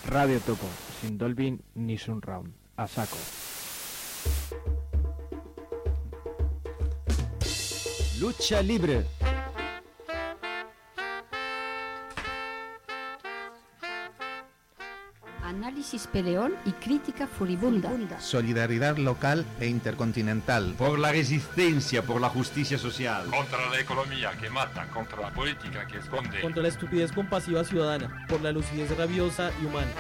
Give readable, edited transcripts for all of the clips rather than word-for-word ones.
Radio Topo, sin Dolby ni Surround. A saco. Lucha libre. Análisis peleón y crítica furibunda. Solidaridad local e intercontinental. Por la resistencia, por la justicia social. Contra la economía que mata, contra la política que esconde. Contra la estupidez compasiva ciudadana, por la lucidez rabiosa y humana.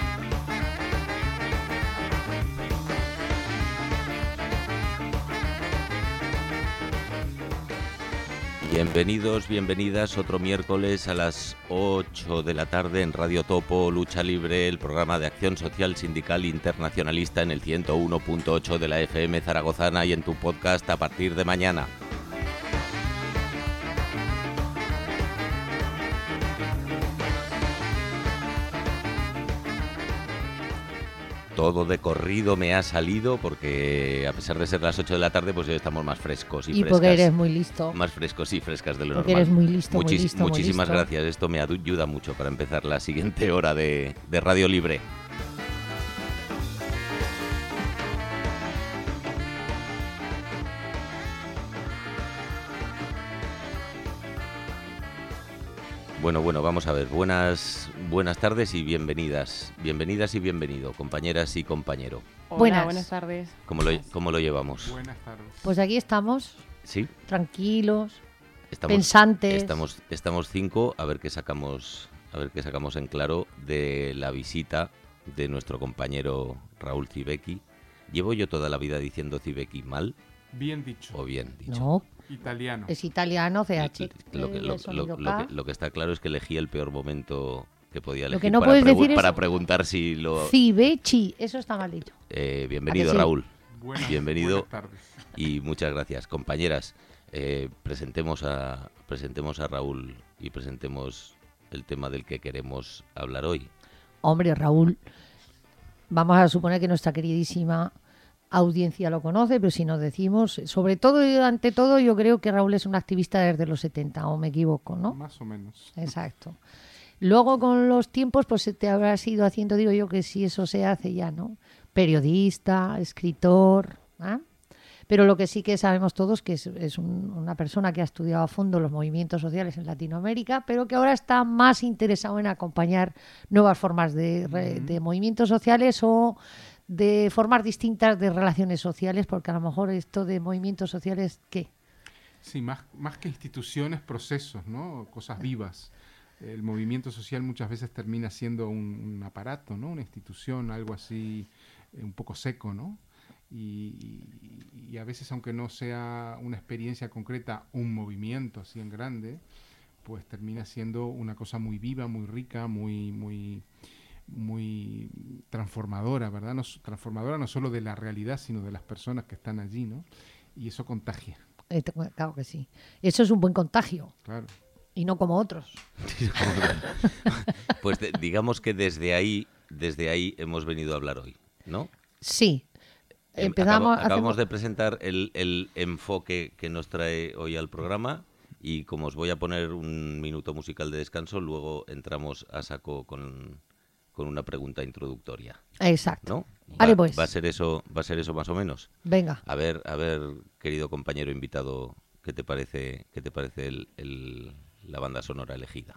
Bienvenidos, bienvenidas otro miércoles a las 8 de la tarde en Radio Topo, Lucha Libre, el programa de acción social sindical internacionalista en el 101.8 de la FM zaragozana y en tu podcast a partir de mañana. Todo de corrido me ha salido porque a pesar de ser las 8 de la tarde pues hoy estamos más frescos y frescas. Porque eres muy listo. Más frescos y frescas de lo porque normal. Eres muy listo, Muchísimas muy listo. gracias, esto me ayuda mucho para empezar la siguiente hora de Radio Libre. Bueno, vamos a ver. Buenas tardes y bienvenidas. Bienvenidas y bienvenido, compañeras y compañero. Hola, buenas tardes. ¿Cómo lo llevamos? Buenas tardes. Pues aquí estamos. Sí. Tranquilos, pensantes. Estamos 5, a ver qué sacamos en claro de la visita de nuestro compañero Raúl Civecchi. ¿Llevo yo toda la vida diciendo Civecchi mal? Bien dicho. ¿O bien dicho? No. Italiano. Es italiano, CH. Lo que está claro es que elegí el peor momento que podía elegir lo que no puedes decir para es preguntar si lo... Civecchi, eso está mal dicho. Bienvenido, sí? Raúl. Buenas tardes. Y muchas gracias. Compañeras, presentemos a Raúl y presentemos el tema del que queremos hablar hoy. Hombre, Raúl, vamos a suponer que nuestra queridísima audiencia lo conoce, pero si nos decimos, sobre todo y ante todo, yo creo que Raúl es un activista desde los 70, o me equivoco, ¿no? Más o menos. Exacto. Luego con los tiempos pues se te habrás ido haciendo, digo yo, que si eso se hace ya, ¿no? Periodista, escritor, ¿eh? Pero lo que sí que sabemos todos que es una persona que ha estudiado a fondo los movimientos sociales en Latinoamérica, pero que ahora está más interesado en acompañar nuevas formas de movimientos sociales o de formas distintas de relaciones sociales, porque a lo mejor esto de movimientos sociales, ¿qué? Sí, más que instituciones, procesos, ¿no? Cosas vivas. El movimiento social muchas veces termina siendo un aparato, ¿no? Una institución, algo así un poco seco, ¿no? Y a veces, aunque no sea una experiencia concreta, un movimiento así en grande, pues termina siendo una cosa muy viva, muy rica, muy transformadora, ¿verdad? Transformadora no solo de la realidad, sino de las personas que están allí, ¿no? Y eso contagia. Claro que sí. Eso es un buen contagio. Claro. Y no como otros. Pues digamos que desde ahí hemos venido a hablar hoy, ¿no? Sí. Acabamos de presentar el enfoque que nos trae hoy al programa y como os voy a poner un minuto musical de descanso, luego entramos a saco con una pregunta introductoria. Exacto. ¿No? Vale, pues. Va a ser eso más o menos. Venga. A ver, querido compañero invitado, ¿qué te parece la banda sonora elegida?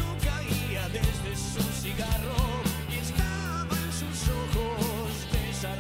Desde su cigarro y estaba en sus ojos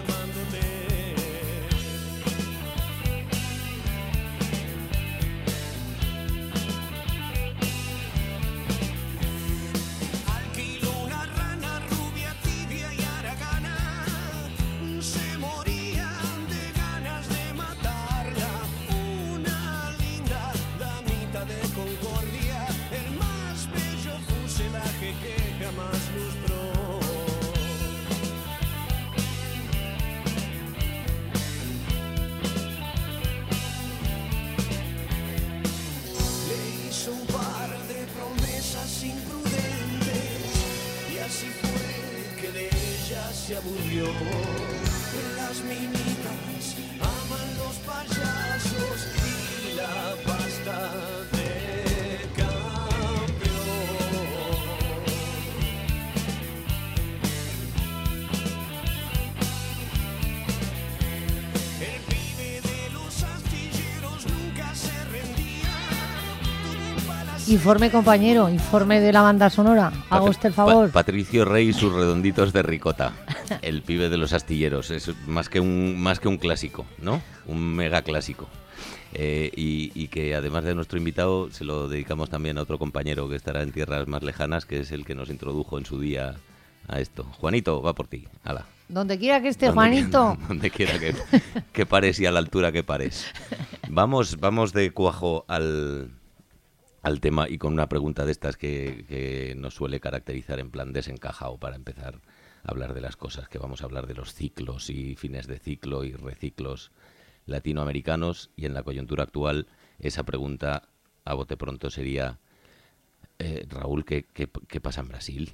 Informe, compañero, informe de la banda sonora. Haga usted el favor. Patricio Rey y sus redonditos de ricota. El pibe de los astilleros. Es más que un clásico, ¿no? Un mega clásico. Y que además de nuestro invitado se lo dedicamos también a otro compañero que estará en tierras más lejanas, que es el que nos introdujo en su día a esto. Juanito, va por ti. Hala. Donde quiera que esté, Juanito. Donde quiera que pares y a la altura que pares. Vamos de cuajo al tema y con una pregunta de estas que nos suele caracterizar en plan desencajado para empezar a hablar de las cosas, que vamos a hablar de los ciclos y fines de ciclo y reciclos latinoamericanos, y en la coyuntura actual esa pregunta a bote pronto sería, Raúl, ¿qué pasa en Brasil?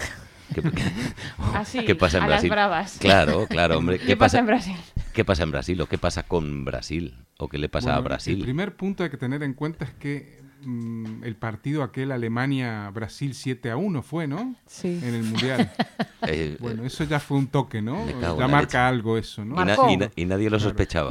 ¿Qué pasa en Brasil? Las bravas. Claro, hombre. ¿Qué pasa en Brasil? ¿Qué pasa en Brasil o qué pasa con Brasil o qué le pasa a Brasil? El primer punto hay que tener en cuenta es que el partido aquel Alemania-Brasil 7-1 fue, ¿no? Sí. En el Mundial. Bueno, eso ya fue un toque, ¿no? Ya leche. marca algo eso, ¿no? Y nadie lo sospechaba.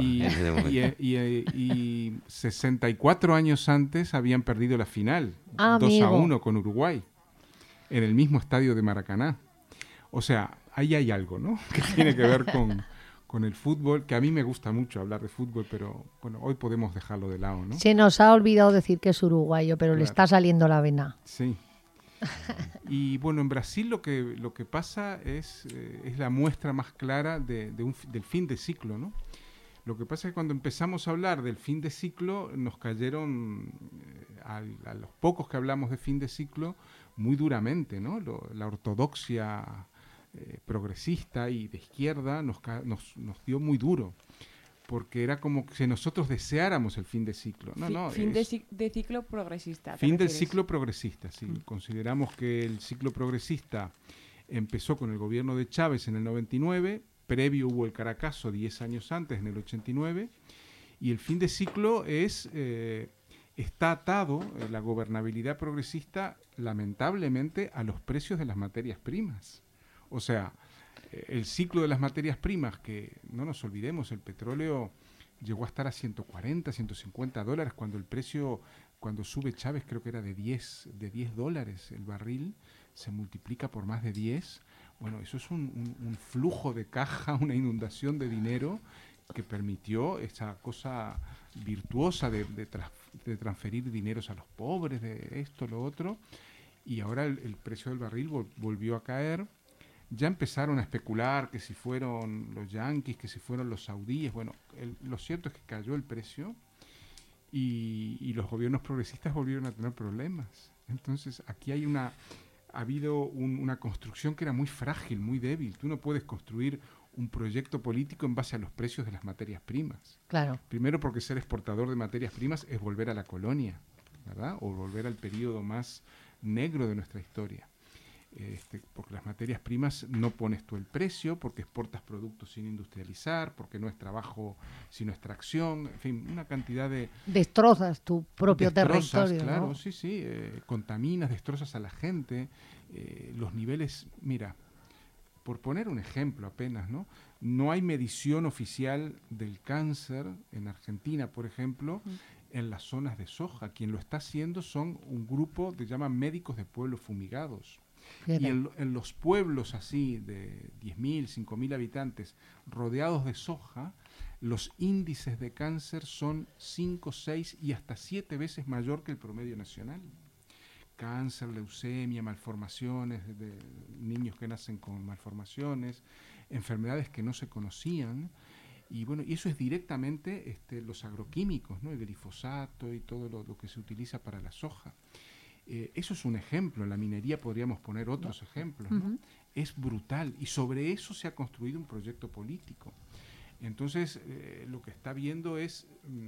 Y 64 años antes habían perdido la final, 2-1 con Uruguay, en el mismo estadio de Maracaná. O sea, ahí hay algo, ¿no? Que tiene que ver con el fútbol, que a mí me gusta mucho hablar de fútbol, pero bueno, hoy podemos dejarlo de lado, ¿no? Se nos ha olvidado decir que es uruguayo, pero le está saliendo la vena. Sí. Y bueno, en Brasil lo que pasa es la muestra más clara del fin de ciclo, ¿no? Lo que pasa es que cuando empezamos a hablar del fin de ciclo, nos cayeron a los pocos que hablamos de fin de ciclo muy duramente, ¿no? La ortodoxia progresista y de izquierda nos dio muy duro, porque era como que nosotros deseáramos el fin de ciclo. Fin de ciclo progresista. Fin del ciclo progresista, sí. Consideramos que el ciclo progresista empezó con el gobierno de Chávez en el 99, previo hubo el Caracazo 10 años antes, en el 89, y el fin de ciclo está atado, la gobernabilidad progresista, lamentablemente, a los precios de las materias primas. O sea, el ciclo de las materias primas, que no nos olvidemos, el petróleo llegó a estar a $140, $150 cuando el precio, cuando sube Chávez, creo que era de $10 el barril, se multiplica por más de 10. Bueno, eso es un flujo de caja, una inundación de dinero que permitió esa cosa virtuosa de transferir dineros a los pobres, de esto, lo otro, y ahora el precio del barril volvió a caer. Ya empezaron a especular que si fueron los yanquis, que si fueron los saudíes. Bueno, lo cierto es que cayó el precio y los gobiernos progresistas volvieron a tener problemas. Entonces, aquí ha habido una construcción que era muy frágil, muy débil. Tú no puedes construir un proyecto político en base a los precios de las materias primas. Claro. Primero porque ser exportador de materias primas es volver a la colonia, ¿verdad? O volver al periodo más negro de nuestra historia. Porque las materias primas no pones tú el precio, porque exportas productos sin industrializar, porque no es trabajo sino extracción, en fin, una cantidad de... Destrozas tu propio territorio, claro, ¿no? sí, contaminas, destrozas a la gente, los niveles, mira, por poner un ejemplo apenas, ¿no? No hay medición oficial del cáncer en Argentina, por ejemplo, en las zonas de soja. Quien lo está haciendo son un grupo que llaman médicos de pueblos fumigados. Y en los pueblos así de 10.000, 5.000 habitantes rodeados de soja, los índices de cáncer son 5, 6 y hasta 7 veces mayor que el promedio nacional. Cáncer, leucemia, malformaciones de niños que nacen con malformaciones, enfermedades que no se conocían. Y bueno, y eso es directamente los agroquímicos, ¿no? El glifosato y todo lo que se utiliza para la soja. Eso es un ejemplo. En la minería podríamos poner otros ejemplos, ¿no? Es brutal. Y sobre eso se ha construido un proyecto político. Entonces, lo que está viendo es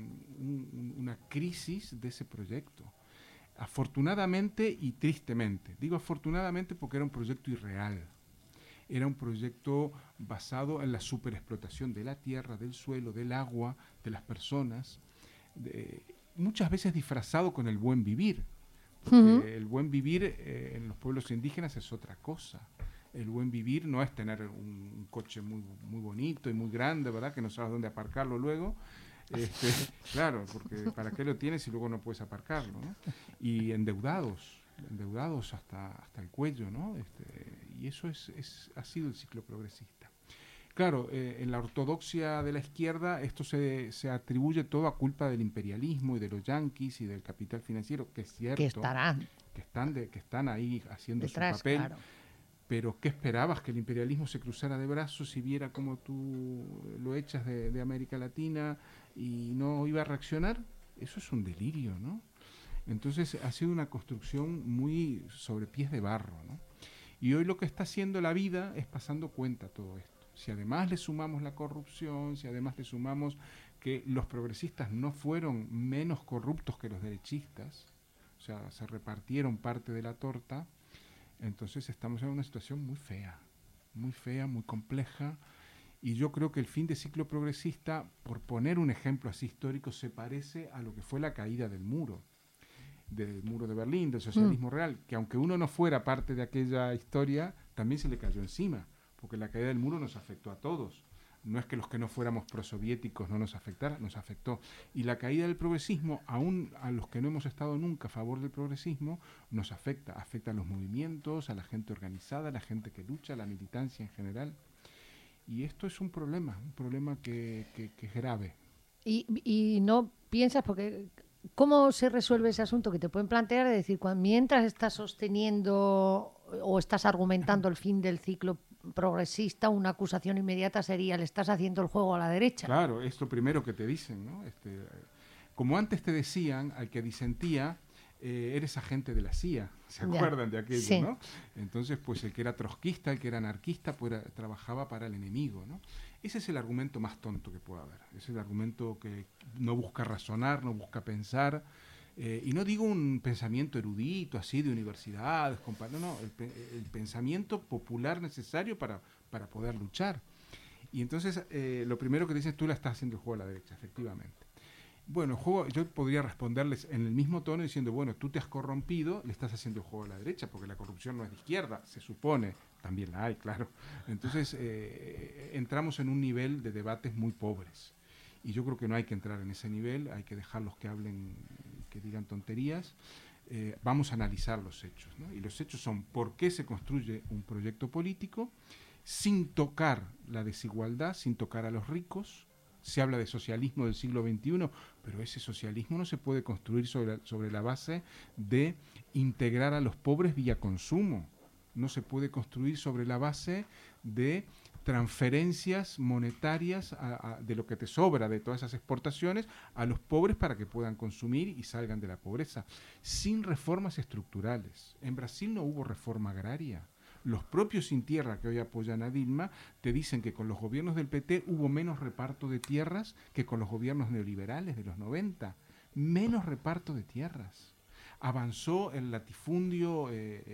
una crisis de ese proyecto. Afortunadamente y tristemente. Digo afortunadamente porque era un proyecto irreal. Era un proyecto basado en la superexplotación de la tierra, del suelo, del agua, de las personas, muchas veces disfrazado con el buen vivir. Porque el buen vivir en los pueblos indígenas es otra cosa. El buen vivir no es tener un coche muy, muy bonito y muy grande, ¿verdad? Que no sabes dónde aparcarlo luego. Claro, porque ¿para qué lo tienes si luego no puedes aparcarlo, ¿no? Y endeudados hasta el cuello, ¿no? Y eso ha sido el ciclo progresista. Claro, en la ortodoxia de la izquierda esto se atribuye todo a culpa del imperialismo y de los yanquis y del capital financiero, que es cierto. Que estarán. Que están ahí haciendo detrás, su papel. Claro. Pero ¿qué esperabas? ¿Que el imperialismo se cruzara de brazos y viera cómo tú lo echas de América Latina y no iba a reaccionar? Eso es un delirio, ¿no? Entonces ha sido una construcción muy sobre pies de barro, ¿no? Y hoy lo que está haciendo la vida es pasando cuenta todo esto. Si además le sumamos la corrupción, si además le sumamos que los progresistas no fueron menos corruptos que los derechistas, o sea, se repartieron parte de la torta, entonces estamos en una situación muy fea, muy compleja, y yo creo que el fin de ciclo progresista, por poner un ejemplo así histórico, se parece a lo que fue la caída del muro de Berlín, del socialismo real, que aunque uno no fuera parte de aquella historia, también se le cayó encima, porque la caída del muro nos afectó a todos. No es que los que no fuéramos prosoviéticos no nos afectara, nos afectó. Y la caída del progresismo, aún a los que no hemos estado nunca a favor del progresismo, nos afecta a los movimientos, a la gente organizada, a la gente que lucha, a la militancia en general. Y esto es un problema que es grave. Y no piensas, porque ¿cómo se resuelve ese asunto que te pueden plantear? Es decir, mientras estás sosteniendo o estás argumentando el fin del ciclo progresista, una acusación inmediata sería: le estás haciendo el juego a la derecha. Claro, es lo primero que te dicen, ¿no? Como antes te decían, al que disentía, eres agente de la CIA, ¿se acuerdan de aquello, sí, no? Entonces, pues el que era trotskista, el que era anarquista, pues trabajaba para el enemigo, ¿no? Ese es el argumento más tonto que pueda haber. Ese es el argumento que no busca razonar, no busca pensar. Y no digo un pensamiento erudito, así, de universidades, no, el pensamiento popular necesario para poder luchar. Y entonces, lo primero que dices, tú la estás haciendo el juego a la derecha, efectivamente. Bueno, el juego, yo podría responderles en el mismo tono diciendo, bueno, tú te has corrompido, le estás haciendo el juego a la derecha, porque la corrupción no es de izquierda, se supone, también la hay, claro. Entonces, entramos en un nivel de debates muy pobres. Y yo creo que no hay que entrar en ese nivel, hay que dejarlos que hablen, que digan tonterías. Vamos a analizar los hechos, ¿no? Y los hechos son por qué se construye un proyecto político sin tocar la desigualdad, sin tocar a los ricos. Se habla de socialismo del siglo XXI, pero ese socialismo no se puede construir sobre la base de integrar a los pobres vía consumo. No se puede construir sobre la base de transferencias monetarias de lo que te sobra de todas esas exportaciones a los pobres para que puedan consumir y salgan de la pobreza, sin reformas estructurales. En Brasil no hubo reforma agraria. Los propios Sin Tierra que hoy apoyan a Dilma te dicen que con los gobiernos del PT hubo menos reparto de tierras que con los gobiernos neoliberales de los 90. Menos reparto de tierras. Avanzó el latifundio,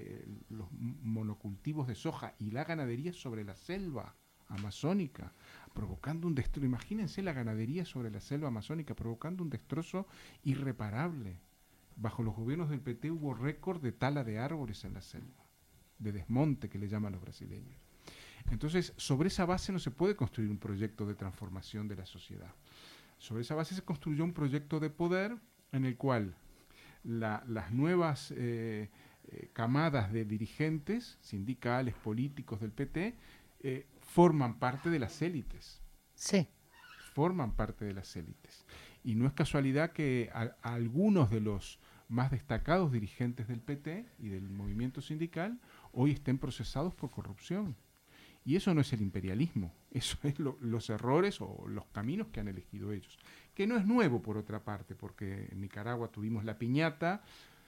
los monocultivos de soja y la ganadería sobre la selva amazónica, provocando un destrozo. Imagínense la ganadería sobre la selva amazónica, provocando un destrozo irreparable. Bajo los gobiernos del PT hubo récord de tala de árboles en la selva, de desmonte que le llaman los brasileños. Entonces, sobre esa base no se puede construir un proyecto de transformación de la sociedad. Sobre esa base se construyó un proyecto de poder en el cual las nuevas camadas de dirigentes sindicales, políticos del PT, forman parte de las élites. Sí. Forman parte de las élites. Y no es casualidad que a algunos de los más destacados dirigentes del PT y del movimiento sindical hoy estén procesados por corrupción. Y eso no es el imperialismo, eso es los errores o los caminos que han elegido ellos. Que no es nuevo, por otra parte, porque en Nicaragua tuvimos la piñata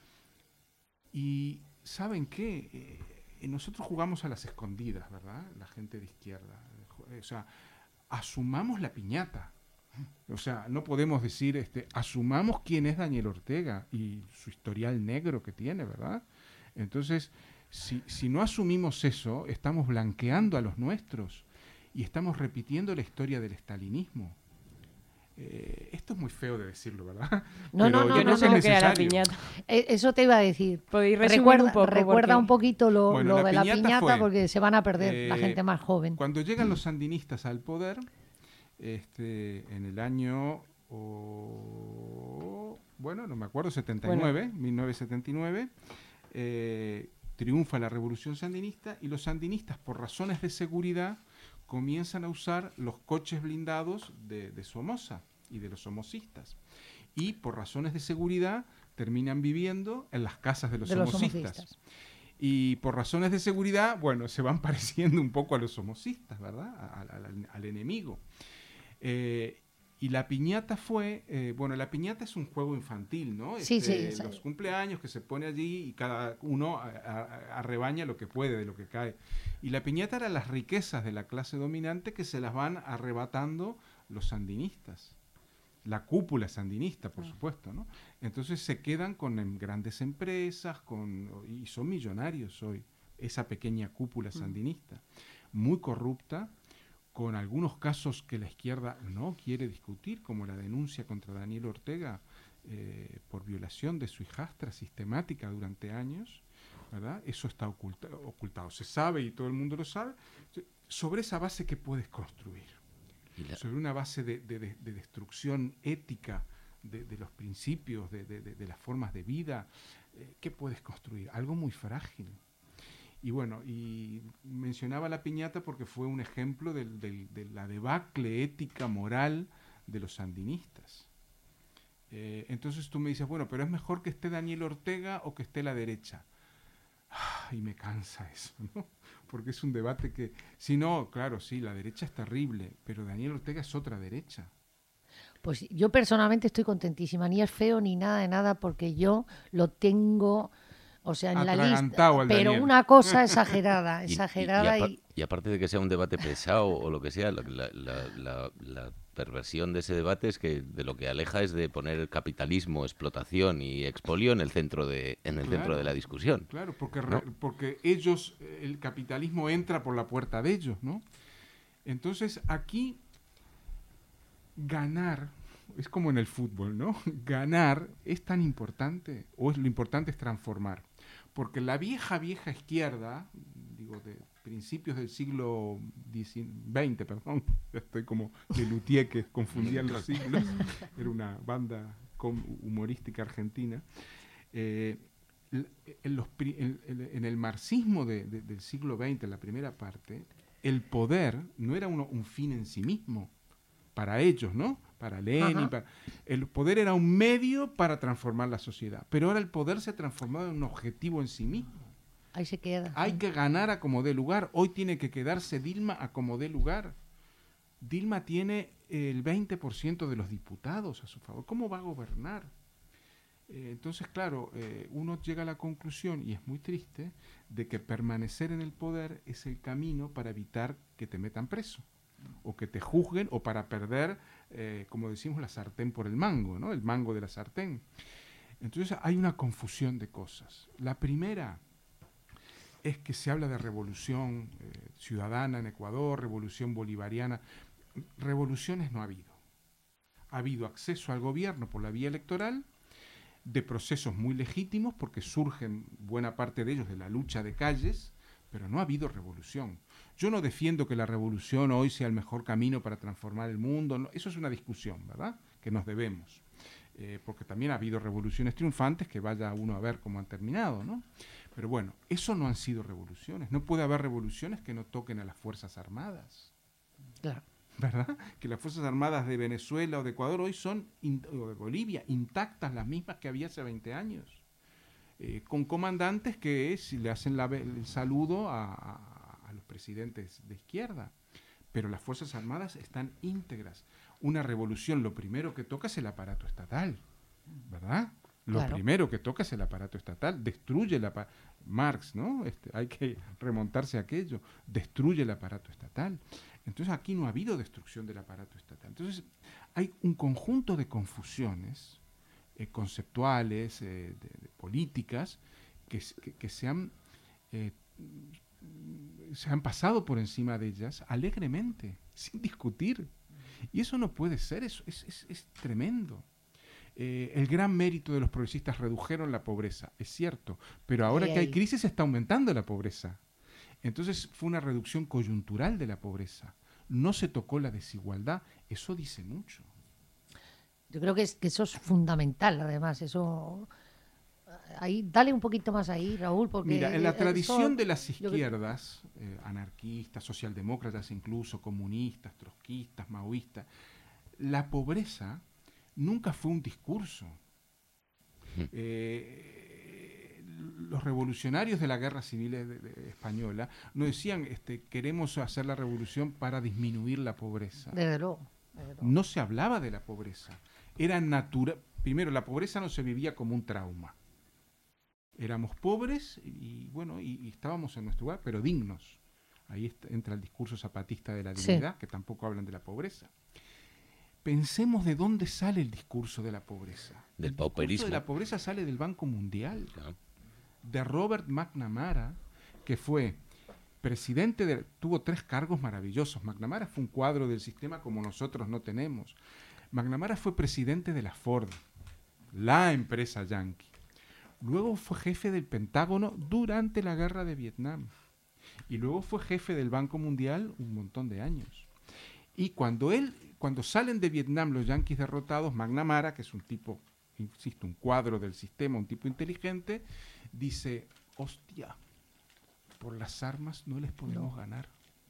y ¿saben qué? Nosotros jugamos a las escondidas, ¿verdad? La gente de izquierda. O sea, asumamos la piñata. O sea, no podemos decir, asumamos quién es Daniel Ortega y su historial negro que tiene, ¿verdad? Entonces, si no asumimos eso, estamos blanqueando a los nuestros y estamos repitiendo la historia del estalinismo. Esto es muy feo de decirlo, ¿verdad? No, yo no sé lo que era la piñata. Eso te iba a decir. Podéis resumir un poco. Recuerda un poquito lo de la piñata fue, porque se van a perder la gente más joven. Cuando llegan los sandinistas al poder, en el año bueno, no me acuerdo, 1979, triunfa la revolución sandinista y los sandinistas, por razones de seguridad, comienzan a usar los coches blindados de Somoza y de los somocistas. Y por razones de seguridad terminan viviendo en las casas de los somocistas. Y por razones de seguridad, bueno, se van pareciendo un poco a los somocistas, ¿verdad? Al enemigo. Y la piñata fue, bueno, la piñata es un juego infantil, ¿no? Sí. Los cumpleaños que se pone allí y cada uno arrebaña lo que puede de lo que cae. Y la piñata era las riquezas de la clase dominante que se las van arrebatando los sandinistas. La cúpula sandinista, por supuesto, ¿no? Entonces se quedan con grandes empresas, y son millonarios hoy, esa pequeña cúpula sandinista, muy corrupta, con algunos casos que la izquierda no quiere discutir, como la denuncia contra Daniel Ortega por violación de su hijastra sistemática durante años, ¿verdad? Eso está ocultado, se sabe y todo el mundo lo sabe. Sobre esa base, ¿qué puedes construir? Sobre una base de destrucción ética de los principios, de las formas de vida, ¿qué puedes construir? Algo muy frágil. Y bueno, y mencionaba la piñata porque fue un ejemplo de la debacle ética moral de los sandinistas. Entonces tú me dices, bueno, pero es mejor que esté Daniel Ortega o que esté la derecha. Y me cansa eso, ¿no? Porque es un debate que, si no, claro, sí, la derecha es terrible, pero Daniel Ortega es otra derecha. Pues yo personalmente estoy contentísima, ni es feo ni nada de nada, porque yo lo tengo, o sea, en la lista, pero una cosa exagerada. Y aparte de que sea un debate pesado o lo que sea, la perversión de ese debate es que de lo que aleja es de poner capitalismo, explotación y expolio en el centro de la discusión. Claro, porque, ¿no? Porque ellos, el capitalismo entra por la puerta de ellos, ¿no? Entonces aquí ganar, es como en el fútbol, ¿no? Ganar es tan importante, lo importante es transformar. Porque la vieja izquierda, digo, de principios del siglo XX, perdón, estoy como de Luthier que confundía los siglos, era una banda humorística argentina, en el marxismo del siglo XX, en la primera parte, el poder no era un fin en sí mismo, para ellos, ¿no? Para Lenin, el poder era un medio para transformar la sociedad, pero ahora el poder se ha transformado en un objetivo en sí mismo. Ahí se queda. Hay que ganar a como dé lugar. Hoy tiene que quedarse Dilma a como dé lugar. Dilma tiene el 20% de los diputados a su favor. ¿Cómo va a gobernar? Entonces, claro, uno llega a la conclusión, y es muy triste, de que permanecer en el poder es el camino para evitar que te metan preso, o que te juzguen, o para perder, como decimos, la sartén por el mango, ¿no? El mango de la sartén. Entonces hay una confusión de cosas. La primera es que se habla de revolución ciudadana en Ecuador, revolución bolivariana. Revoluciones no ha habido. Ha habido acceso al gobierno por la vía electoral, de procesos muy legítimos, porque surgen buena parte de ellos de la lucha de calles, pero no ha habido revolución. Yo no defiendo que la revolución hoy sea el mejor camino para transformar el mundo, no, eso es una discusión, ¿verdad?, que nos debemos, porque también ha habido revoluciones triunfantes que vaya uno a ver cómo han terminado, ¿no? Pero bueno, eso no han sido revoluciones. No puede haber revoluciones que no toquen a las Fuerzas Armadas. Claro. ¿Verdad? Que las Fuerzas Armadas de Venezuela o de Ecuador hoy son, o de Bolivia, intactas, las mismas que había hace 20 años. Con comandantes que le hacen el saludo a los presidentes de izquierda. Pero las Fuerzas Armadas están íntegras. Una revolución, lo primero que toca es el aparato estatal, ¿verdad? Lo primero que toca es el aparato estatal, destruye Marx, ¿no? Hay que remontarse a aquello, destruye el aparato estatal. Entonces aquí no ha habido destrucción del aparato estatal. Entonces hay un conjunto de confusiones conceptuales, de políticas, que se han pasado por encima de ellas alegremente, sin discutir. Y eso no puede ser, es tremendo. El gran mérito de los progresistas, redujeron la pobreza, es cierto, pero ahora que hay crisis está aumentando la pobreza. Entonces fue una reducción coyuntural de la pobreza, no se tocó la desigualdad, eso dice mucho. Yo creo que eso es fundamental, además, eso... Ahí, dale un poquito más ahí, Raúl, porque... Mira, en la tradición de las izquierdas, anarquistas, socialdemócratas incluso, comunistas, trotskistas, maoístas, la pobreza nunca fue un discurso. Los revolucionarios de la Guerra Civil Española no decían queremos hacer la revolución para disminuir la pobreza. Desde luego. No se hablaba de la pobreza. Era natural. Primero, la pobreza no se vivía como un trauma. Éramos pobres y estábamos en nuestro lugar, pero dignos. Ahí entra el discurso zapatista de la dignidad, que tampoco hablan de la pobreza. Pensemos de dónde sale el discurso de la pobreza. Del pauperismo. El discurso de la pobreza sale del Banco Mundial, de Robert McNamara, que fue presidente tuvo 3 cargos maravillosos. McNamara fue un cuadro del sistema como nosotros no tenemos. McNamara fue presidente de la Ford, la empresa yanqui. Luego fue jefe del Pentágono durante la guerra de Vietnam. Y luego fue jefe del Banco Mundial un montón de años. Y cuando salen de Vietnam los yanquis derrotados, McNamara, que es un tipo, insisto, un cuadro del sistema, un tipo inteligente, dice, hostia, por las armas no les podemos ganar.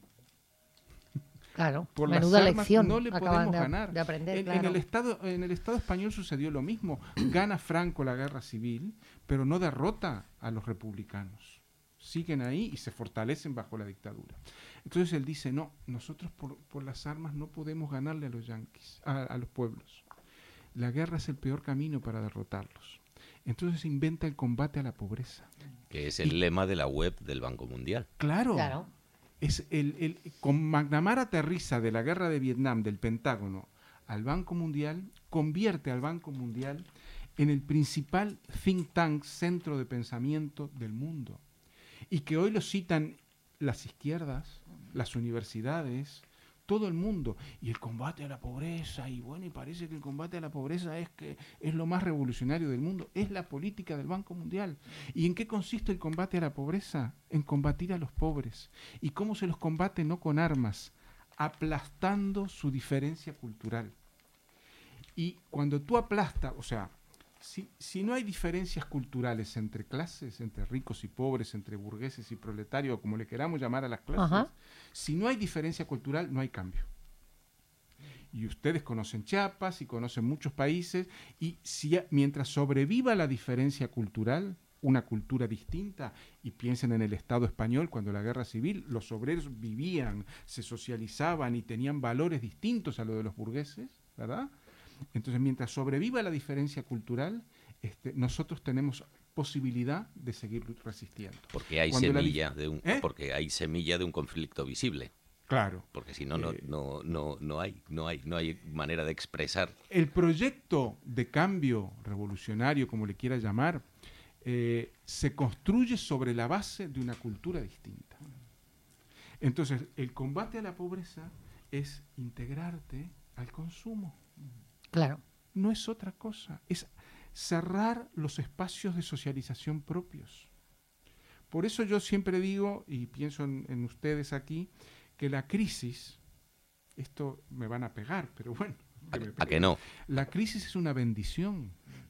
Claro, por menuda las armas lección no le podemos ganar. De aprender, en el Estado español sucedió lo mismo. Gana Franco la guerra civil, pero no derrota a los republicanos. Siguen ahí y se fortalecen bajo la dictadura. Entonces él dice, no, nosotros por las armas no podemos ganarle a los yanquis, a los pueblos. La guerra es el peor camino para derrotarlos. Entonces inventa el combate a la pobreza. Que es el lema de la web del Banco Mundial. Claro. Es con McNamara aterriza de la guerra de Vietnam, del Pentágono, al Banco Mundial, convierte al Banco Mundial en el principal think tank, centro de pensamiento del mundo. Y que hoy lo citan las izquierdas, las universidades, todo el mundo. Y el combate a la pobreza, y parece que el combate a la pobreza es lo más revolucionario del mundo. Es la política del Banco Mundial. ¿Y en qué consiste el combate a la pobreza? En combatir a los pobres. ¿Y cómo se los combate? No con armas, aplastando su diferencia cultural. Y cuando tú aplastas, o sea, si no hay diferencias culturales entre clases, entre ricos y pobres, entre burgueses y proletarios, como le queramos llamar a las clases, si no hay diferencia cultural, no hay cambio. Y ustedes conocen Chiapas y conocen muchos países, y mientras sobreviva la diferencia cultural, una cultura distinta, y piensen en el Estado español, cuando la guerra civil, los obreros vivían, se socializaban y tenían valores distintos a los de los burgueses, ¿verdad? Entonces, mientras sobreviva la diferencia cultural, nosotros tenemos posibilidad de seguir resistiendo. Porque hay porque hay semilla de un conflicto visible. Claro. Porque si no, no hay manera de expresar. El proyecto de cambio revolucionario, como le quiera llamar, se construye sobre la base de una cultura distinta. Entonces, el combate a la pobreza es integrarte al consumo. Claro. No es otra cosa, es cerrar los espacios de socialización propios. Por eso yo siempre digo, y pienso en ustedes aquí, que la crisis, esto me van a pegar, pero bueno. ¿A que no? La crisis es una bendición.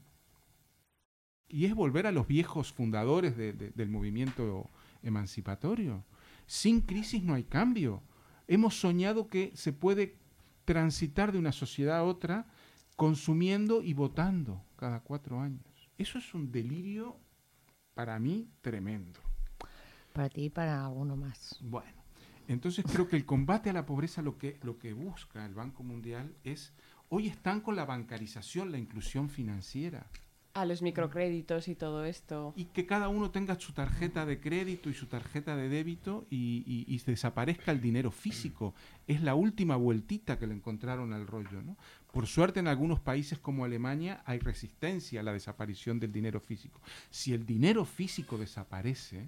Y es volver a los viejos fundadores del movimiento emancipatorio. Sin crisis no hay cambio. Hemos soñado que se puede transitar de una sociedad a otra consumiendo y votando cada 4 años. Eso es un delirio para mí tremendo. Para ti y para alguno más. Bueno, entonces creo que el combate a la pobreza lo que busca el Banco Mundial es, hoy están con la bancarización, la inclusión financiera. A los microcréditos y todo esto. Y que cada uno tenga su tarjeta de crédito y su tarjeta de débito y desaparezca el dinero físico. Es la última vueltita que le encontraron al rollo, ¿no? Por suerte en algunos países como Alemania hay resistencia a la desaparición del dinero físico. Si el dinero físico desaparece,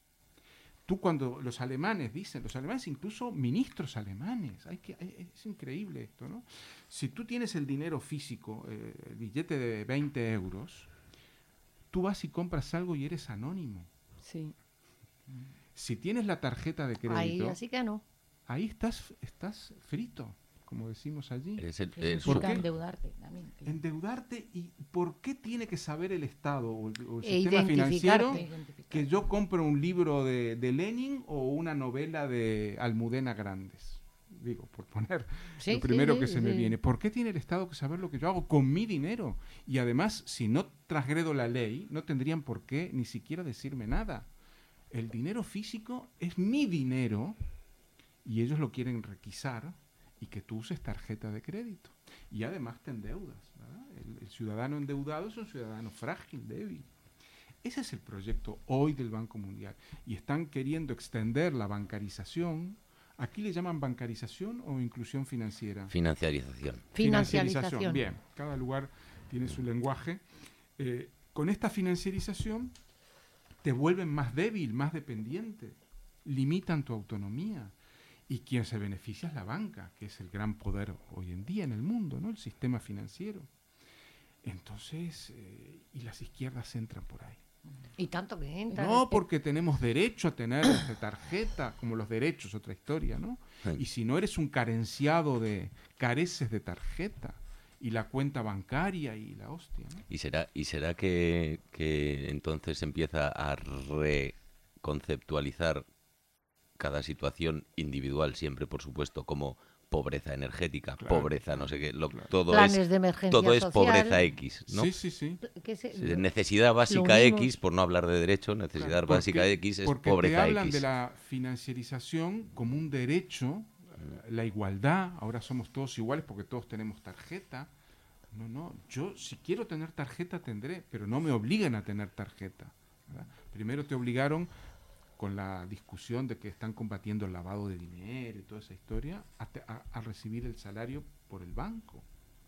cuando los alemanes incluso ministros alemanes, es increíble esto, ¿no? Si tú tienes el dinero físico, el billete de 20 euros, tú vas y compras algo y eres anónimo. Sí. Si tienes la tarjeta de crédito... Ahí así que no. Ahí estás frito. como decimos allí. Significa endeudarte también. Endeudarte, ¿y por qué tiene que saber el Estado o el sistema financiero que yo compro un libro de Lenin o una novela de Almudena Grandes? Digo, por poner lo primero que se me viene. ¿Por qué tiene el Estado que saber lo que yo hago con mi dinero? Y además, si no transgredo la ley, no tendrían por qué ni siquiera decirme nada. El dinero físico es mi dinero y ellos lo quieren requisar y que tú uses tarjeta de crédito. Y además te endeudas, ¿verdad? El ciudadano endeudado es un ciudadano frágil, débil. Ese es el proyecto hoy del Banco Mundial. Y están queriendo extender la bancarización. ¿Aquí le llaman bancarización o inclusión financiera? Financiarización. Bien, cada lugar tiene su lenguaje. Con esta financiarización te vuelven más débil, más dependiente, limitan tu autonomía. Y quien se beneficia es la banca, que es el gran poder hoy en día en el mundo, ¿no? El sistema financiero. Entonces, y las izquierdas entran por ahí. Y tanto que entran. No, porque tenemos derecho a tener tarjeta, como los derechos, otra historia, ¿no? Y si no eres un carenciado careces de tarjeta y la cuenta bancaria y la hostia, ¿no? ¿Y será que entonces empieza a reconceptualizar cada situación individual, siempre por supuesto, como pobreza energética, pobreza no sé qué, todo planes de emergencia todo es social. Pobreza X, ¿no? Sí. Necesidad básica X, por no hablar de derecho, necesidad básica X es porque pobreza te hablan X. de la financiarización como un derecho, la igualdad, ahora somos todos iguales porque todos tenemos tarjeta. No, yo si quiero tener tarjeta tendré, pero no me obligan a tener tarjeta, ¿verdad? Primero te obligaron con la discusión de que están combatiendo el lavado de dinero y toda esa historia, a recibir el salario por el banco.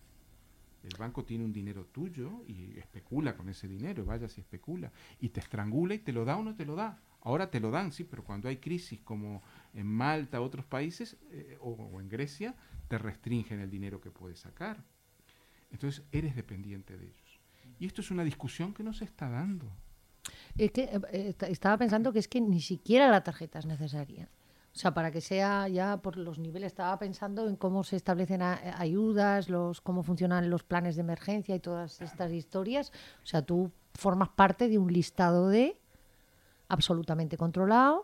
El banco tiene un dinero tuyo y especula con ese dinero, vaya si especula, y te estrangula y te lo da o no te lo da. Ahora te lo dan, sí, pero cuando hay crisis como en Malta, otros países, o en Grecia, te restringen el dinero que puedes sacar. Entonces eres dependiente de ellos. Y esto es una discusión que no se está dando. Es que estaba pensando que es que ni siquiera la tarjeta es necesaria. O sea, para que sea ya por los niveles, estaba pensando en cómo se establecen ayudas, cómo funcionan los planes de emergencia y todas estas historias. O sea, tú formas parte de un listado absolutamente controlado,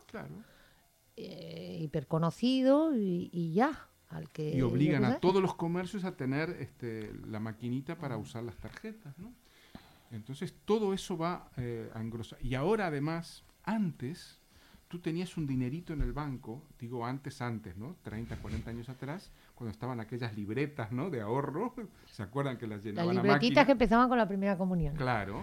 hiperconocido y ya. Y obligan a todos los comercios a tener la maquinita para usar las tarjetas, ¿no? Entonces todo eso va a engrosar. Y ahora además, antes, tú tenías un dinerito en el banco, digo antes, ¿no? 30, 40 años atrás, cuando estaban aquellas libretas, ¿no? De ahorro, ¿se acuerdan que las llenaban a máquina? Las libretitas que empezaban con la primera comunión. Claro.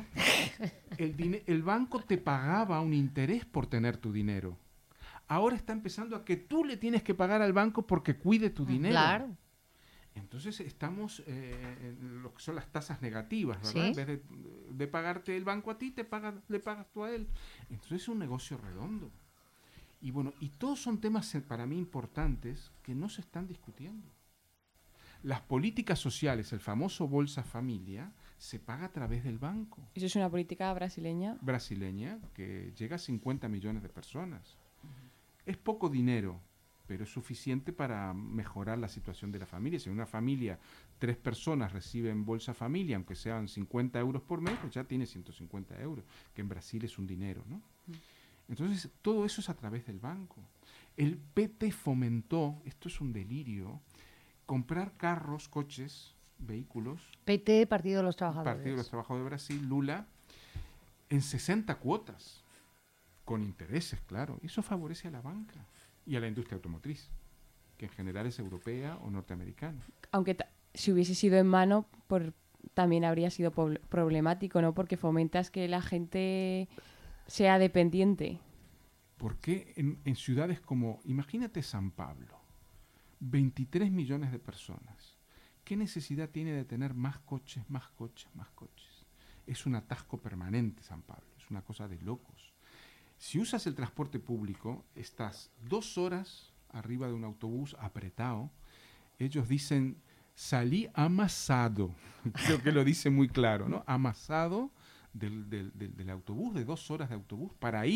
El banco te pagaba un interés por tener tu dinero. Ahora está empezando a que tú le tienes que pagar al banco porque cuide tu dinero. Claro. Entonces estamos en lo que son las tasas negativas, ¿verdad? ¿Sí? En vez de pagarte el banco a ti, le pagas tú a él. Entonces es un negocio redondo. Y bueno, y todos son temas para mí importantes que no se están discutiendo. Las políticas sociales, el famoso Bolsa Familia, se paga a través del banco. ¿Eso es una política brasileña? Brasileña, que llega a 50 millones de personas. Es poco dinero, pero es suficiente para mejorar la situación de la familia. Si en una familia 3 personas reciben Bolsa Familia, aunque sean 50 euros por mes, pues ya tiene 150 euros, que en Brasil es un dinero, ¿no? Entonces, todo eso es a través del banco. El PT fomentó, esto es un delirio, comprar carros, coches, vehículos. PT, Partido de los Trabajadores. Partido de los Trabajadores de Brasil, Lula, en 60 cuotas, con intereses, claro. Eso favorece a la banca y a la industria automotriz, que en general es europea o norteamericana. Aunque si hubiese sido en mano, también habría sido problemático, ¿no? Porque fomentas que la gente sea dependiente. Porque en ciudades como, imagínate San Pablo, 23 millones de personas, ¿qué necesidad tiene de tener más coches, más coches, más coches? Es un atasco permanente San Pablo, es una cosa de locos. Si usas el transporte público, estás 2 horas arriba de un autobús apretado. Ellos dicen, salí amasado. Creo que lo dice muy claro, ¿no? Amasado del autobús, de 2 horas de autobús, para ir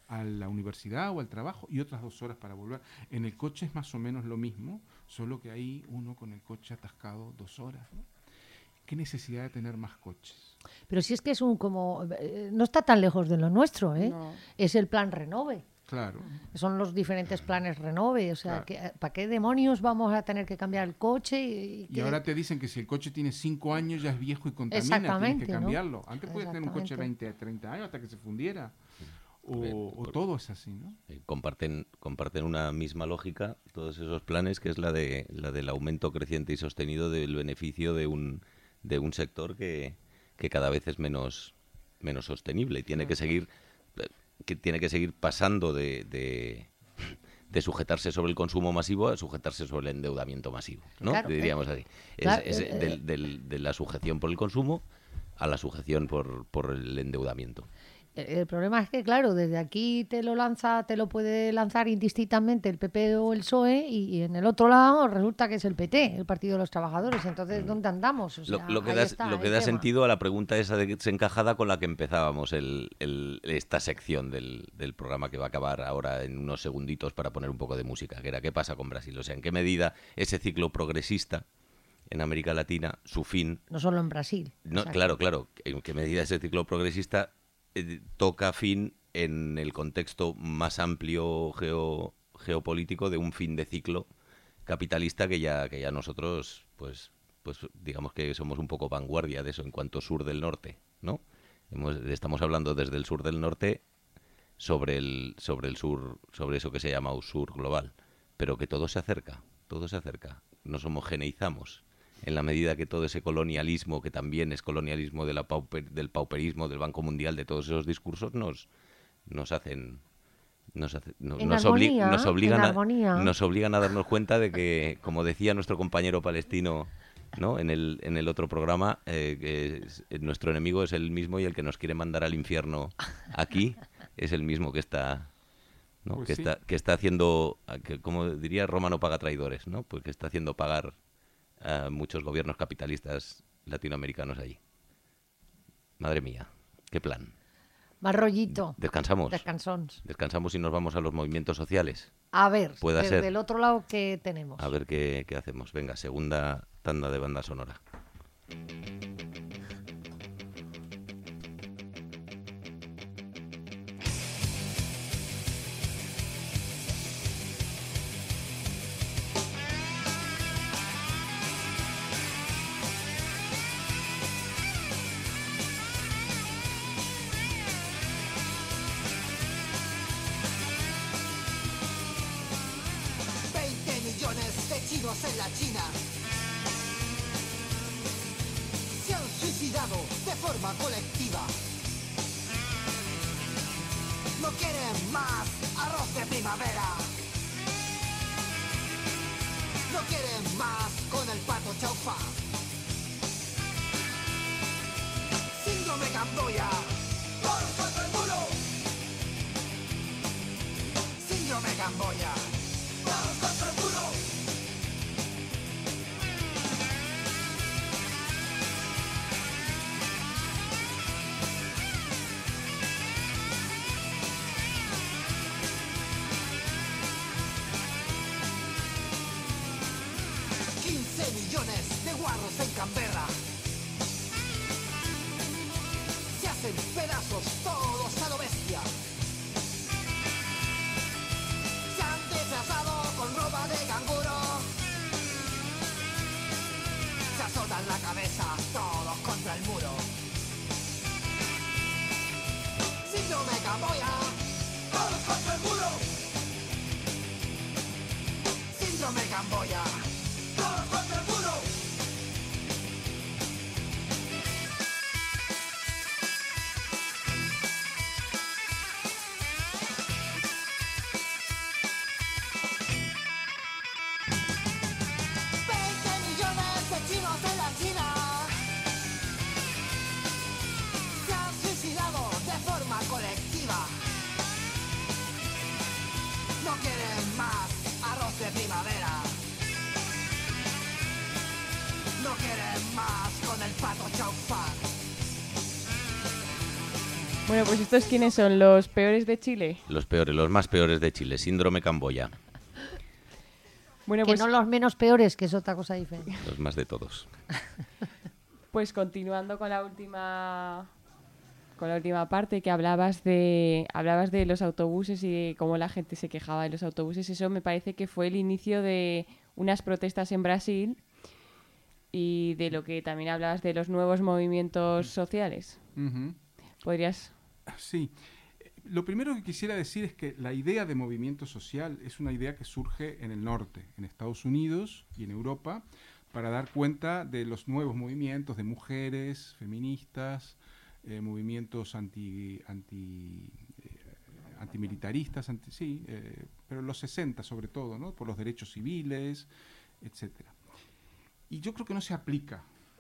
a la universidad o al trabajo y otras 2 horas para volver. En el coche es más o menos lo mismo, solo que ahí uno con el coche atascado 2 horas, ¿no? ¿Qué necesidad de tener más coches? Pero si es que es no está tan lejos de lo nuestro, ¿eh? No. Es el plan Renove. Claro. Son los diferentes planes Renove. O sea, Claro. ¿para qué demonios vamos a tener que cambiar el coche? Y ahora te dicen que si el coche tiene 5 años ya es viejo y contamina, Exactamente, tienes que ¿no? cambiarlo. Antes podías tener un coche Exactamente. 20, 30 años hasta que se fundiera. Bien, O todo es así, ¿no? Comparten una misma lógica todos esos planes, que es la del aumento creciente y sostenido del beneficio de un sector que cada vez es menos sostenible y tiene que seguir pasando de sujetarse sobre el consumo masivo a sujetarse sobre el endeudamiento masivo, ¿no? Claro, Diríamos así. claro, De la sujeción por el consumo a la sujeción por el endeudamiento. El problema es que, claro, desde aquí te lo puede lanzar indistintamente el PP o el PSOE y en el otro lado resulta que es el PT, el Partido de los Trabajadores. Entonces, ¿dónde andamos? O sea, Lo que ahí da, está lo que el da tema. sentido a la pregunta esa desencajada con la que empezábamos esta sección del programa, que va a acabar ahora en unos segunditos para poner un poco de música, que era ¿qué pasa con Brasil? O sea, ¿en qué medida ese ciclo progresista en América Latina, su fin... No solo en Brasil. No, O sea, claro. ¿En qué medida ese ciclo progresista toca fin en el contexto más amplio geopolítico de un fin de ciclo capitalista que ya nosotros, pues digamos que somos un poco vanguardia de eso en cuanto sur del norte, ¿no? Estamos hablando desde el sur del norte sobre el sur, sobre eso que se llama un sur global, pero que todo se acerca, nos homogeneizamos. En la medida que todo ese colonialismo, que también es colonialismo del pauperismo, del Banco Mundial, de todos esos discursos, nos obligan a darnos cuenta de que, como decía nuestro compañero palestino, ¿no? en el otro programa, que nuestro enemigo es el mismo y el que nos quiere mandar al infierno aquí es el mismo que está... ¿no? Pues que está haciendo, como diría Roma no paga traidores, ¿no? Pues que está haciendo pagar a muchos gobiernos capitalistas latinoamericanos allí. Madre mía, qué plan. Más rollito. Descansamos. Descansons. Y nos vamos a los movimientos sociales. A ver, Puede desde ser. el otro lado, ¿qué tenemos? A ver qué hacemos. Venga, segunda tanda de banda sonora. En la China se han suicidado de forma colectiva. No quieren más arroz de primavera. No quieren más con el pato chaufa. Síndrome Camboya. ¡Todos contra el muro! Síndrome Camboya. ¡Todos contra el muro! 15 millones de guarros en Canberra. Se hacen pedazos todos a lo bestia. Se han disfrazado con ropa de canguro. Se azotan la cabeza todos contra el muro. Síndrome Camboya. Todos contra el muro. Síndrome Camboya. ¡Todos contra el muro! ¡20 millones de chinos en la China! Se han suicidado de forma colectiva. No quieren más arroz de primavera. No quieren más con el pato chaufán. Bueno, pues ¿estos quiénes son? ¿Los peores de Chile? Los peores, los más peores de Chile. Síndrome Camboya. Bueno, que pues no los menos peores, que es otra cosa diferente. Los más de todos. Pues continuando con la última parte, que hablabas de los autobuses y de cómo la gente se quejaba de los autobuses. Eso me parece que fue el inicio de unas protestas en Brasil y de lo que también hablabas de los nuevos movimientos sociales. ¿Podrías...? Sí. Lo primero que quisiera decir es que la idea de movimiento social es una idea que surge en el norte, en Estados Unidos y en Europa, para dar cuenta de los nuevos movimientos de mujeres, feministas, movimientos antimilitaristas, pero en los 60 sobre todo, ¿no? Por los derechos civiles, etcétera. Y yo creo que no se aplica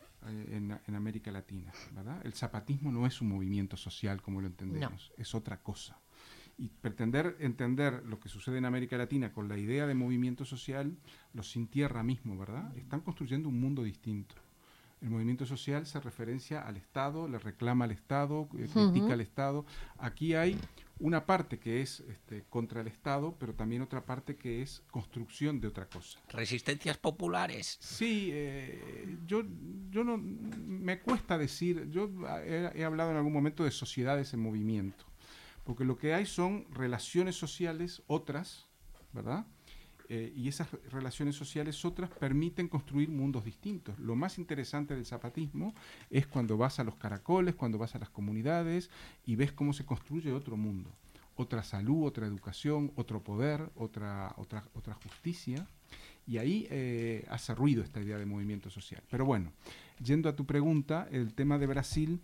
en América Latina, ¿verdad? El zapatismo no es un movimiento social como lo entendemos, es otra cosa. Y pretender entender lo que sucede en América Latina con la idea de movimiento social, los sin tierra mismo, ¿verdad? Están construyendo un mundo distinto. El movimiento social se referencia al Estado, le reclama al Estado, critica al Estado. Aquí hay una parte que es contra el Estado, pero también otra parte que es construcción de otra cosa. Resistencias populares. Sí, yo no me cuesta decir, yo he hablado en algún momento de sociedades en movimiento, porque lo que hay son relaciones sociales otras, ¿verdad? Y esas relaciones sociales otras permiten construir mundos distintos. Lo más interesante del zapatismo es cuando vas a los caracoles, cuando vas a las comunidades y ves cómo se construye otro mundo, otra salud, otra educación, otro poder, otra justicia. Y ahí hace ruido esta idea de movimiento social. Pero bueno, yendo a tu pregunta, el tema de Brasil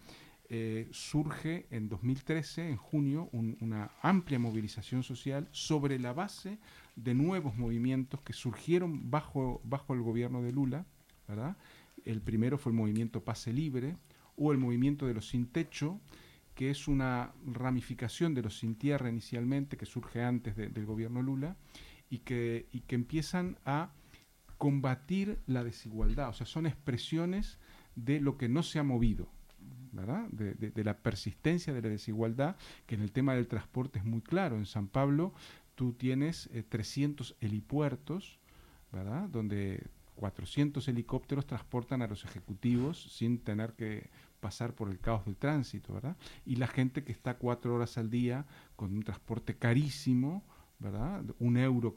surge en 2013, en junio, una amplia movilización social sobre la base de nuevos movimientos que surgieron bajo el gobierno de Lula, ¿verdad? El primero fue el movimiento Pase Libre, o el movimiento de los Sin Techo, que es una ramificación de los Sin Tierra inicialmente, que surge antes del gobierno Lula, y que empiezan a combatir la desigualdad, o sea, son expresiones de lo que no se ha movido, ¿verdad? De la persistencia de la desigualdad, que en el tema del transporte es muy claro. En San Pablo tú tienes 300 helipuertos, ¿verdad? Donde 400 helicópteros transportan a los ejecutivos sin tener que pasar por el caos del tránsito, ¿verdad? Y la gente que está 4 horas al día con un transporte carísimo, ¿verdad? €1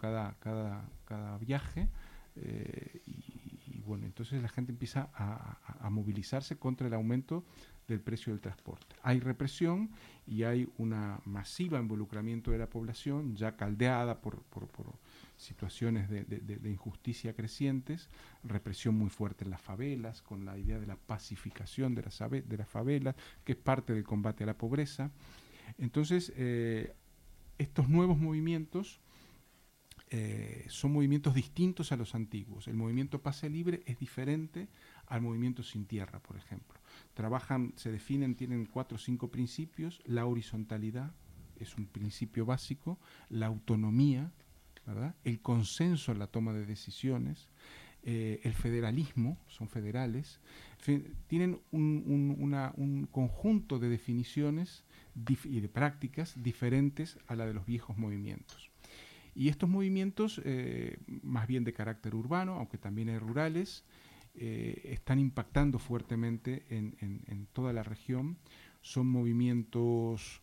cada viaje, y bueno, entonces la gente empieza a movilizarse contra el aumento del precio del transporte. Hay represión y hay una masiva involucramiento de la población, ya caldeada por situaciones de injusticia crecientes, represión muy fuerte en las favelas, con la idea de la pacificación de las favelas, que es parte del combate a la pobreza. Entonces, estos nuevos movimientos son movimientos distintos a los antiguos. El movimiento Pase Libre es diferente al movimiento Sin Tierra, por ejemplo. Se definen, tienen 4 o 5 principios. La horizontalidad es un principio básico, la autonomía, ¿verdad? El consenso en la toma de decisiones, el federalismo, son federales, tienen un conjunto de definiciones y de prácticas diferentes a la de los viejos movimientos. Y estos movimientos, más bien de carácter urbano, aunque también hay rurales, están impactando fuertemente en toda la región. Son movimientos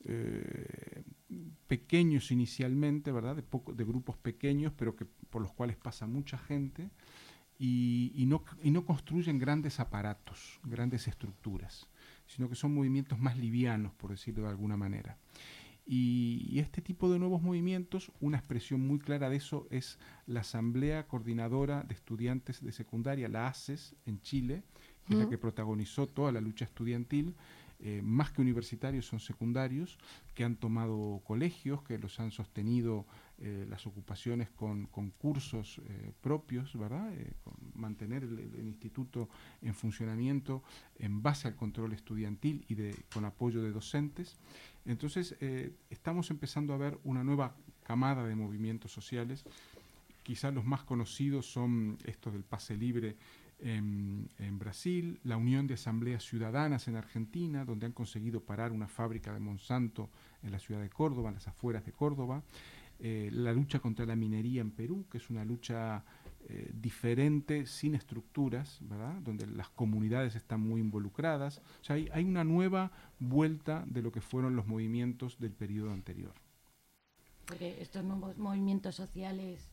pequeños inicialmente, ¿verdad? De grupos pequeños, pero por los cuales pasa mucha gente, y no construyen grandes aparatos, grandes estructuras, sino que son movimientos más livianos, por decirlo de alguna manera. Y este tipo de nuevos movimientos, una expresión muy clara de eso es la Asamblea Coordinadora de Estudiantes de Secundaria, la ACES, en Chile, que es la que protagonizó toda la lucha estudiantil. Más que universitarios, son secundarios, que han tomado colegios, que los han sostenido las ocupaciones con cursos propios, ¿verdad? Con mantener el instituto en funcionamiento en base al control estudiantil y con apoyo de docentes. Entonces, estamos empezando a ver una nueva camada de movimientos sociales. Quizás los más conocidos son estos del Pase Libre en Brasil, la Unión de Asambleas Ciudadanas en Argentina, donde han conseguido parar una fábrica de Monsanto en la ciudad de Córdoba, en las afueras de Córdoba, la lucha contra la minería en Perú, que es una lucha diferente, sin estructuras, ¿verdad?, donde las comunidades están muy involucradas. O sea, hay una nueva vuelta de lo que fueron los movimientos del periodo anterior. Porque estos nuevos movimientos sociales,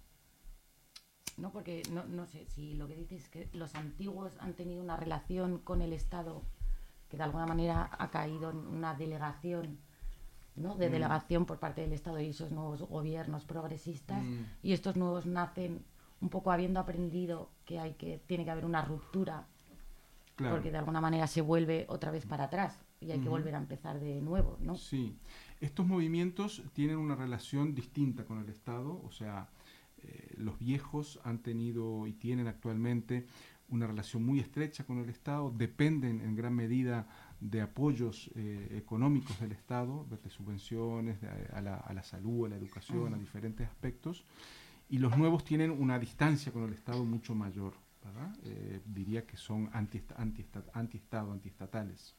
no, porque no sé si lo que dices es que los antiguos han tenido una relación con el Estado que de alguna manera ha caído en una delegación, ¿no?, de delegación por parte del Estado y esos nuevos gobiernos progresistas, y estos nuevos nacen un poco habiendo aprendido que tiene que haber una ruptura, claro, porque de alguna manera se vuelve otra vez para atrás y hay que volver a empezar de nuevo, ¿no? Sí, estos movimientos tienen una relación distinta con el Estado, o sea, los viejos han tenido y tienen actualmente una relación muy estrecha con el Estado, dependen en gran medida de apoyos económicos del Estado, de subvenciones a la salud, a la educación, a diferentes aspectos, y los nuevos tienen una distancia con el Estado mucho mayor, ¿verdad? Diría que son anti-Estado, antiestatales.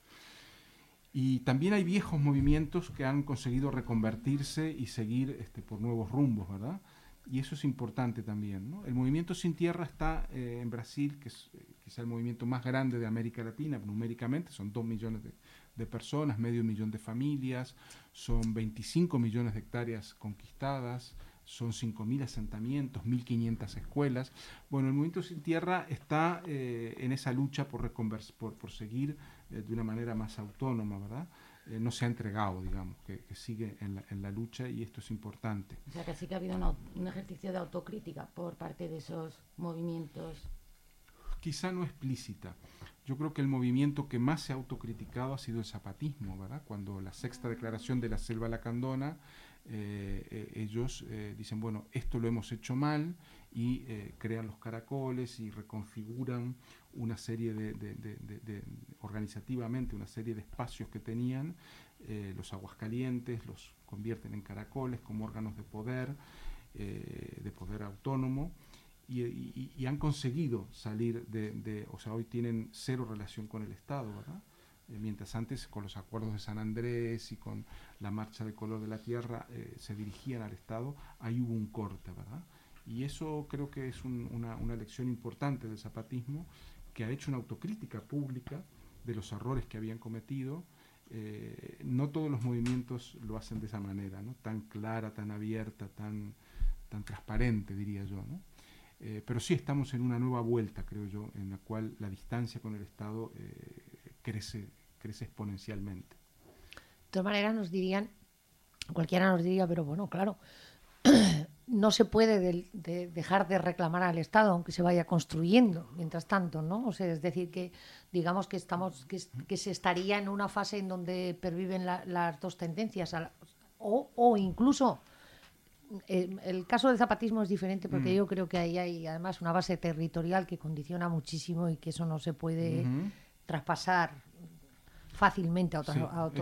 Y también hay viejos movimientos que han conseguido reconvertirse y seguir por nuevos rumbos, ¿verdad? Y eso es importante también, ¿no? El movimiento Sin Tierra está en Brasil, que es quizá el movimiento más grande de América Latina, numéricamente, son 2 millones de personas, medio millón de familias, son 25 millones de hectáreas conquistadas, son 5.000 asentamientos, 1.500 escuelas. Bueno, el movimiento Sin Tierra está en esa lucha por seguir de una manera más autónoma, ¿verdad? No se ha entregado, digamos, que sigue en la lucha, y esto es importante. O sea, que sí que ha habido un ejercicio de autocrítica por parte de esos movimientos. Quizá no explícita. Yo creo que el movimiento que más se ha autocriticado ha sido el zapatismo, ¿verdad? Cuando la sexta declaración de la Selva Lacandona, ellos dicen, bueno, esto lo hemos hecho mal, y crean los caracoles y reconfiguran una serie organizativamente una serie de espacios que tenían, los Aguascalientes los convierten en caracoles como órganos de poder autónomo, y han conseguido salir o sea, hoy tienen cero relación con el Estado, ¿verdad? Mientras antes, con los acuerdos de San Andrés y con la marcha del color de la tierra, se dirigían al Estado, ahí hubo un corte, ¿verdad? Y eso creo que es una lección importante del zapatismo, que ha hecho una autocrítica pública de los errores que habían cometido. No todos los movimientos lo hacen de esa manera, ¿no? Tan clara, tan abierta, tan transparente, diría yo, ¿no? Pero sí estamos en una nueva vuelta, creo yo, en la cual la distancia con el Estado crece exponencialmente. De todas maneras cualquiera nos diría, pero bueno, claro, no se puede dejar de reclamar al Estado, aunque se vaya construyendo mientras tanto, ¿no? O sea, es decir, que digamos que se estaría en una fase en donde perviven las dos tendencias, o incluso el caso del zapatismo es diferente, porque yo creo que ahí hay además una base territorial que condiciona muchísimo, y que eso no se puede traspasar fácilmente a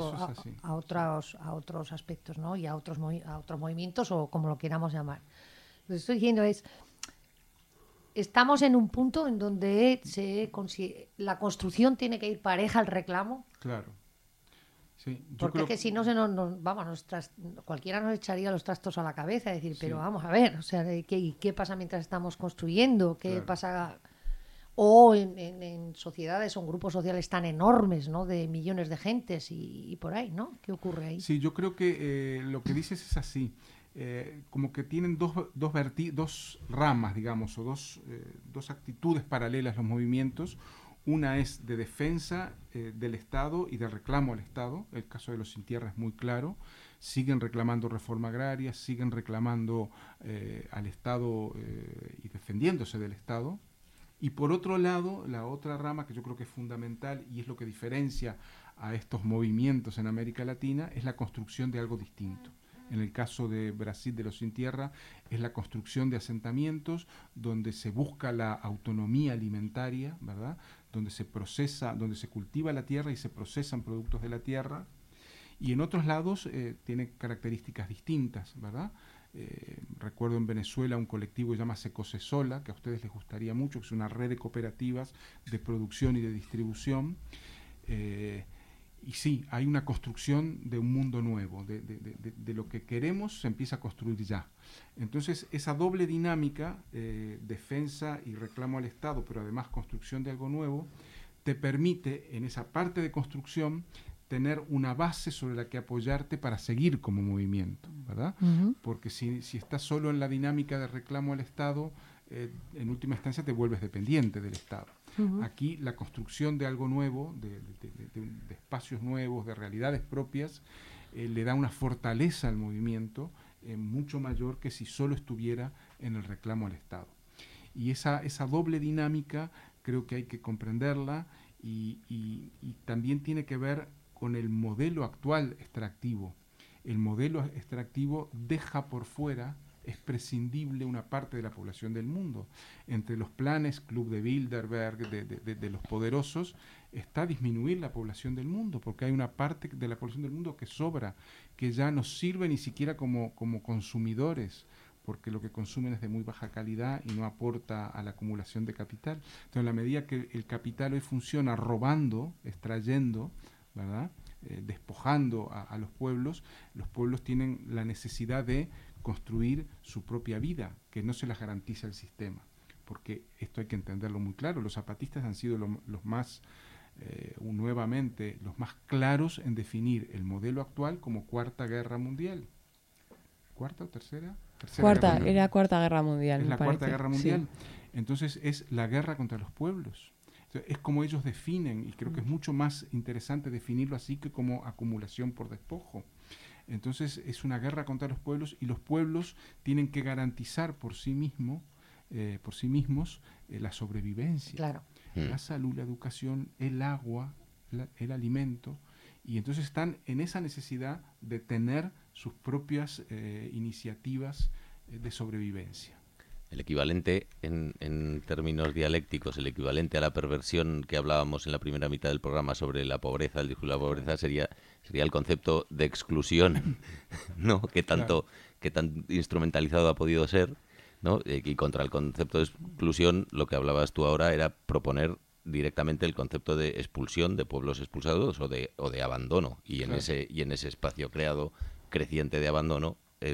otros aspectos, ¿no? Y a otros movimientos, o como lo queramos llamar. Lo que estoy diciendo es, estamos en un punto en donde la construcción tiene que ir pareja al reclamo. Claro. Sí, porque que si no, cualquiera nos echaría los trastos a la cabeza, decir, pero vamos a ver, o sea, ¿qué pasa mientras estamos construyendo? ¿Qué pasa? O en sociedades o en grupos sociales tan enormes, ¿no?, de millones de gentes y por ahí, ¿no? ¿Qué ocurre ahí? Sí, yo creo que lo que dices es así. Como que tienen dos ramas, digamos, o dos actitudes paralelas los movimientos. Una es de defensa del Estado y de reclamo al Estado. El caso de los Sin Tierra es muy claro. Siguen reclamando reforma agraria, siguen reclamando al Estado y defendiéndose del Estado. Y por otro lado, la otra rama que yo creo que es fundamental y es lo que diferencia a estos movimientos en América Latina es la construcción de algo distinto. En el caso de Brasil, de los Sin Tierra, es la construcción de asentamientos donde se busca la autonomía alimentaria, ¿verdad? Donde se cultiva la tierra y se procesan productos de la tierra. Y en otros lados tiene características distintas, ¿verdad? Recuerdo en Venezuela un colectivo que se llama Secosesola, que a ustedes les gustaría mucho, que es una red de cooperativas de producción y de distribución. Y sí, hay una construcción de un mundo nuevo, de lo que queremos se empieza a construir ya. Entonces, esa doble dinámica, defensa y reclamo al Estado, pero además construcción de algo nuevo, te permite en esa parte de construcción tener una base sobre la que apoyarte para seguir como movimiento, ¿verdad? Porque si estás solo en la dinámica de reclamo al Estado, en última instancia te vuelves dependiente del Estado. Aquí la construcción de algo nuevo, de espacios nuevos, de realidades propias, le da una fortaleza al movimiento mucho mayor que si solo estuviera en el reclamo al Estado. Y esa doble dinámica creo que hay que comprenderla y también tiene que ver con el modelo actual extractivo. El modelo extractivo deja por fuera, es prescindible una parte de la población del mundo. Entre los planes Club de Bilderberg, de los poderosos, está disminuir la población del mundo, porque hay una parte de la población del mundo que sobra, que ya no sirve ni siquiera como consumidores, porque lo que consumen es de muy baja calidad y no aporta a la acumulación de capital. Entonces, en la medida que el capital hoy funciona robando, extrayendo, ¿verdad?, despojando a los pueblos tienen la necesidad de construir su propia vida, que no se las garantiza el sistema, porque esto hay que entenderlo muy claro. Los zapatistas han sido los más, nuevamente, los más claros en definir el modelo actual como Cuarta Guerra Mundial. ¿Cuarta o tercera? Era Cuarta Guerra Mundial. Es la parece. Cuarta Guerra Mundial. Sí. Entonces es la guerra contra los pueblos. Entonces, es como ellos definen, y creo que es mucho más interesante definirlo así que como acumulación por despojo. Entonces es una guerra contra los pueblos, y los pueblos tienen que garantizar por sí mismos la sobrevivencia, claro, la salud, la educación, el agua, el alimento, y entonces están en esa necesidad de tener sus propias iniciativas de sobrevivencia. El equivalente, en términos dialécticos, el equivalente a la perversión que hablábamos en la primera mitad del programa sobre la pobreza, el discurso de la pobreza, sería el concepto de exclusión, ¿no? Que tan instrumentalizado ha podido ser, ¿no? Y contra el concepto de exclusión, lo que hablabas tú ahora era proponer directamente el concepto de expulsión de pueblos expulsados o de abandono, y en ese espacio creado creciente de abandono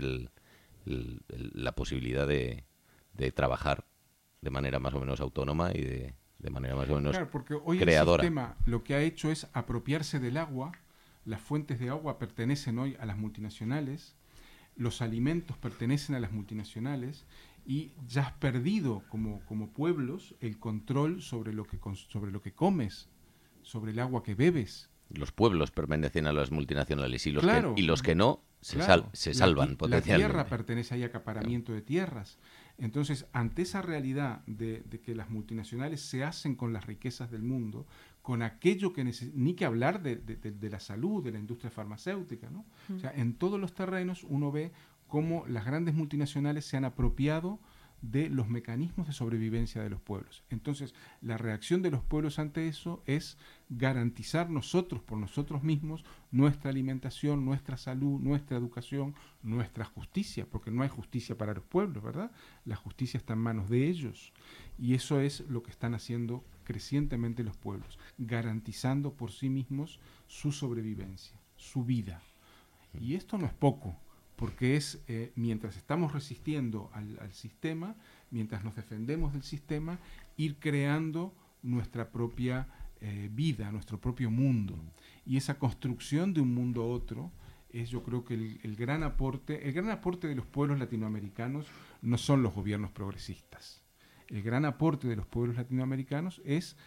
la posibilidad de trabajar de manera más o menos autónoma y de manera más o menos creadora. Claro, porque hoy creadora. El sistema lo que ha hecho es apropiarse del agua. Las fuentes de agua pertenecen hoy a las multinacionales, los alimentos pertenecen a las multinacionales, y ya has perdido como pueblos el control sobre lo que comes, sobre el agua que bebes. Los pueblos pertenecen a las multinacionales, y los que no se salvan potencialmente. La tierra pertenece ahí a acaparamiento de tierras. Entonces, ante esa realidad de que las multinacionales se hacen con las riquezas del mundo, con aquello que ni que hablar de la salud, de la industria farmacéutica, ¿no? O sea, en todos los terrenos uno ve cómo las grandes multinacionales se han apropiado de los mecanismos de sobrevivencia de los pueblos. Entonces, la reacción de los pueblos ante eso es garantizar nosotros, por nosotros mismos, nuestra alimentación, nuestra salud, nuestra educación, nuestra justicia, porque no hay justicia para los pueblos, ¿verdad? La justicia está en manos de ellos, y eso es lo que están haciendo crecientemente los pueblos, garantizando por sí mismos su sobrevivencia, su vida. Y esto no es poco, porque es, mientras estamos resistiendo al sistema, mientras nos defendemos del sistema, ir creando nuestra propia vida, nuestro propio mundo. Y esa construcción de un mundo otro es, yo creo que el gran aporte de los pueblos latinoamericanos no son los gobiernos progresistas. El gran aporte de los pueblos latinoamericanos es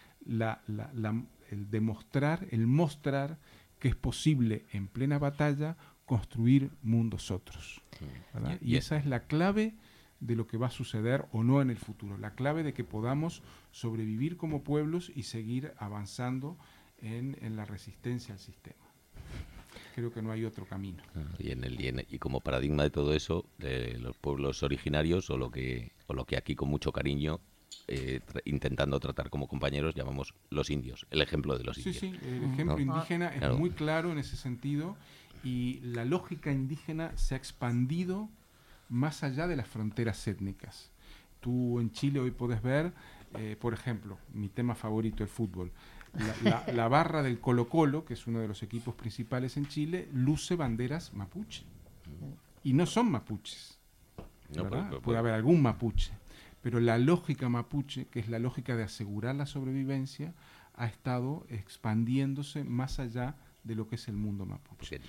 el mostrar que es posible en plena batalla construir mundos otros, ¿verdad? Y esa es la clave de lo que va a suceder o no en el futuro, la clave de que podamos sobrevivir como pueblos y seguir avanzando en la resistencia al sistema. Creo que no hay otro camino. Y como paradigma de todo eso, los pueblos originarios, o lo que aquí con mucho cariño, intentando tratar como compañeros, llamamos los indios, el ejemplo de los indios. Sí, el ejemplo indígena es muy claro en ese sentido, y la lógica indígena se ha expandido más allá de las fronteras étnicas. Tú en Chile hoy podés ver, por ejemplo, mi tema favorito, el fútbol. La barra del Colo-Colo, que es uno de los equipos principales en Chile, luce banderas mapuche. Y no son mapuches. Puede haber algún mapuche. Pero la lógica mapuche, que es la lógica de asegurar la sobrevivencia, ha estado expandiéndose más allá de lo que es el mundo mapuche.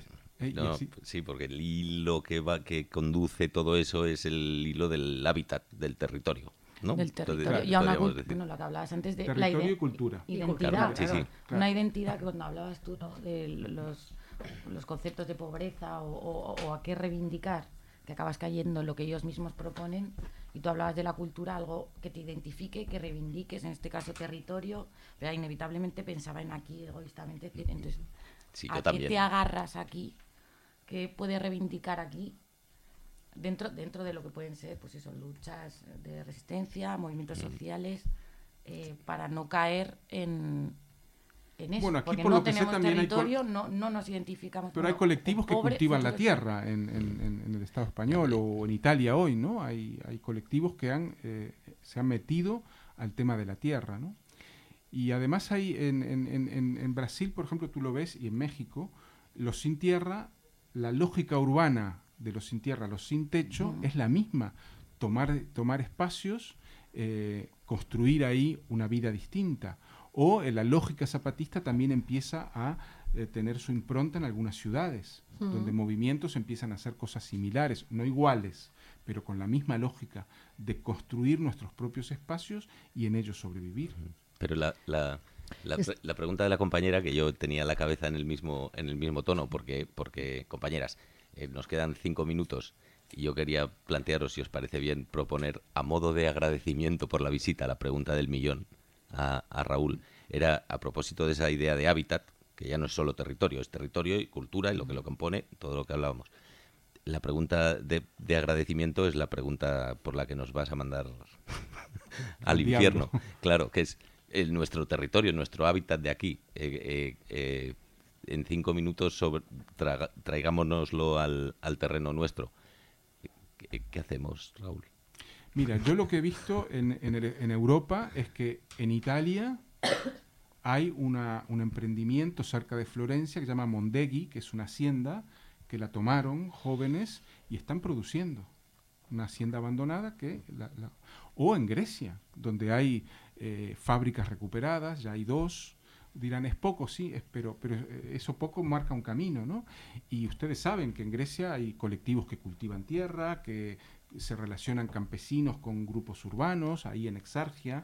Sí, porque el hilo que conduce todo eso es el hilo del hábitat, del territorio, ¿no? Del territorio. Y lo que hablabas antes de territorio y cultura. Identidad. Claro. Una identidad que cuando hablabas tú, ¿no?, de los conceptos de pobreza o a qué reivindicar, que acabas cayendo en lo que ellos mismos proponen, y tú hablabas de la cultura, algo que te identifique, que reivindiques, en este caso territorio, pero inevitablemente pensaba en aquí egoístamente. Entonces, sí, ¿a qué te agarras aquí? ¿Qué puedes reivindicar aquí? Dentro de lo que pueden ser, pues eso, luchas de resistencia, movimientos sociales, para no caer en eso. Bueno, aquí porque por no lo que sé tenemos también territorio, no nos identificamos. Pero hay colectivos que cultivan la tierra en el Estado español o en Italia hoy, ¿no? Hay colectivos que se han metido al tema de la tierra, ¿no? Y además hay en Brasil, por ejemplo, tú lo ves, y en México, los sin tierra, la lógica urbana de los sin tierra, los sin techo, es la misma. Tomar espacios, construir ahí una vida distinta. O la lógica zapatista también empieza a tener su impronta en algunas ciudades, donde movimientos empiezan a hacer cosas similares, no iguales, pero con la misma lógica de construir nuestros propios espacios y en ellos sobrevivir. Pero la pregunta de la compañera, que yo tenía la cabeza en el mismo tono, porque compañeras, nos quedan 5 minutos y yo quería plantearos, si os parece bien, proponer a modo de agradecimiento por la visita, la pregunta del millón a Raúl. Era a propósito de esa idea de hábitat, que ya no es solo territorio, es territorio y cultura y lo que lo compone, todo lo que hablábamos. La pregunta de agradecimiento es la pregunta por la que nos vas a mandar al infierno. Claro, que es nuestro territorio, nuestro hábitat de aquí. En 5 minutos traigámonoslo al terreno nuestro. ¿Qué hacemos, Raúl? Mira, yo lo que he visto en Europa es que en Italia hay un emprendimiento cerca de Florencia que se llama Mondeghi, que es una hacienda que la tomaron jóvenes y están produciendo. Una hacienda abandonada o en Grecia, donde hay fábricas recuperadas, ya hay 2. Dirán, es poco, sí, pero eso poco marca un camino, ¿no? Y ustedes saben que en Grecia hay colectivos que cultivan tierra, que se relacionan campesinos con grupos urbanos, ahí en Exargia,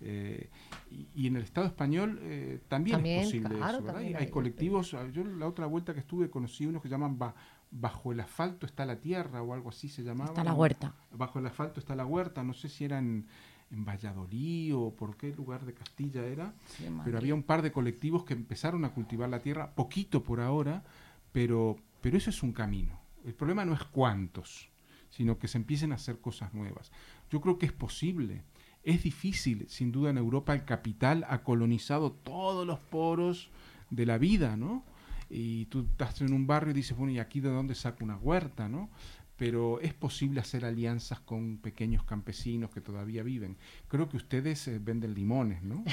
y en el Estado español también es posible, claro, eso, ¿verdad? Hay colectivos. Yo la otra vuelta que estuve conocí unos que llaman Bajo el asfalto está la tierra, o algo así se llamaba. Está la huerta. Bajo el asfalto está la huerta, no sé si era en Valladolid o por qué lugar de Castilla era, sí, pero había un par de colectivos que empezaron a cultivar la tierra, poquito por ahora, pero eso es un camino. El problema no es cuántos, sino que se empiecen a hacer cosas nuevas. Yo creo que es posible. Es difícil, sin duda en Europa el capital ha colonizado todos los poros de la vida, ¿no? Y tú estás en un barrio y dices, bueno, ¿y aquí de dónde saco una huerta, no? Pero es posible hacer alianzas con pequeños campesinos que todavía viven. Creo que ustedes venden limones, ¿no?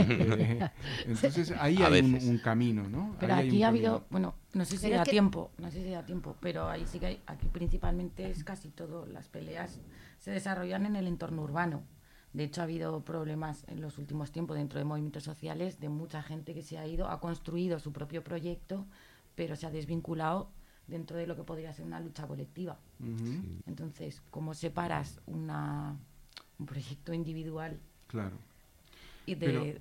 Entonces ahí hay un camino, ¿no? Pero ahí aquí ha habido, bueno, no sé si da tiempo, pero ahí sí que aquí principalmente es casi todo, las peleas se desarrollan en el entorno urbano. De hecho, ha habido problemas en los últimos tiempos dentro de movimientos sociales de mucha gente que se ha construido su propio proyecto, pero se ha desvinculado dentro de lo que podría ser una lucha colectiva. Sí. Entonces, ¿cómo separas un proyecto individual? Claro. Y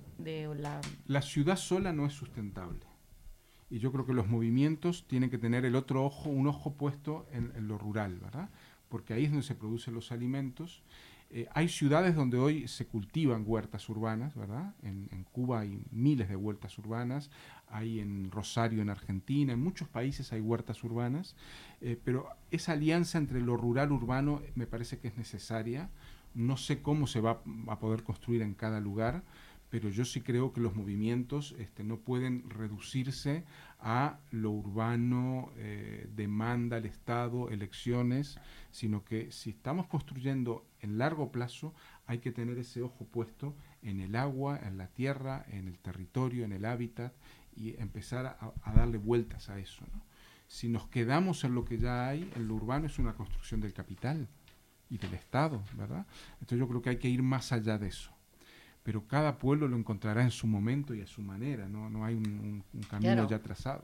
la ciudad sola no es sustentable. Y yo creo que los movimientos tienen que tener un ojo puesto en lo rural, ¿verdad? Porque ahí es donde se producen los alimentos. Hay ciudades donde hoy se cultivan huertas urbanas, ¿verdad? En Cuba hay miles de huertas urbanas, hay en Rosario, en Argentina, en muchos países hay huertas urbanas, pero esa alianza entre lo rural y urbano me parece que es necesaria. No sé cómo se va a poder construir en cada lugar, pero yo sí creo que los movimientos no pueden reducirse a lo urbano, demanda al Estado, elecciones, sino que si estamos construyendo en largo plazo, hay que tener ese ojo puesto en el agua, en la tierra, en el territorio, en el hábitat, y empezar a darle vueltas a eso, ¿no? Si nos quedamos en lo que ya hay, en lo urbano es una construcción del capital y del Estado, ¿verdad? Entonces yo creo que hay que ir más allá de eso. Pero cada pueblo lo encontrará en su momento y a su manera, no hay un camino Claro. ya trazado.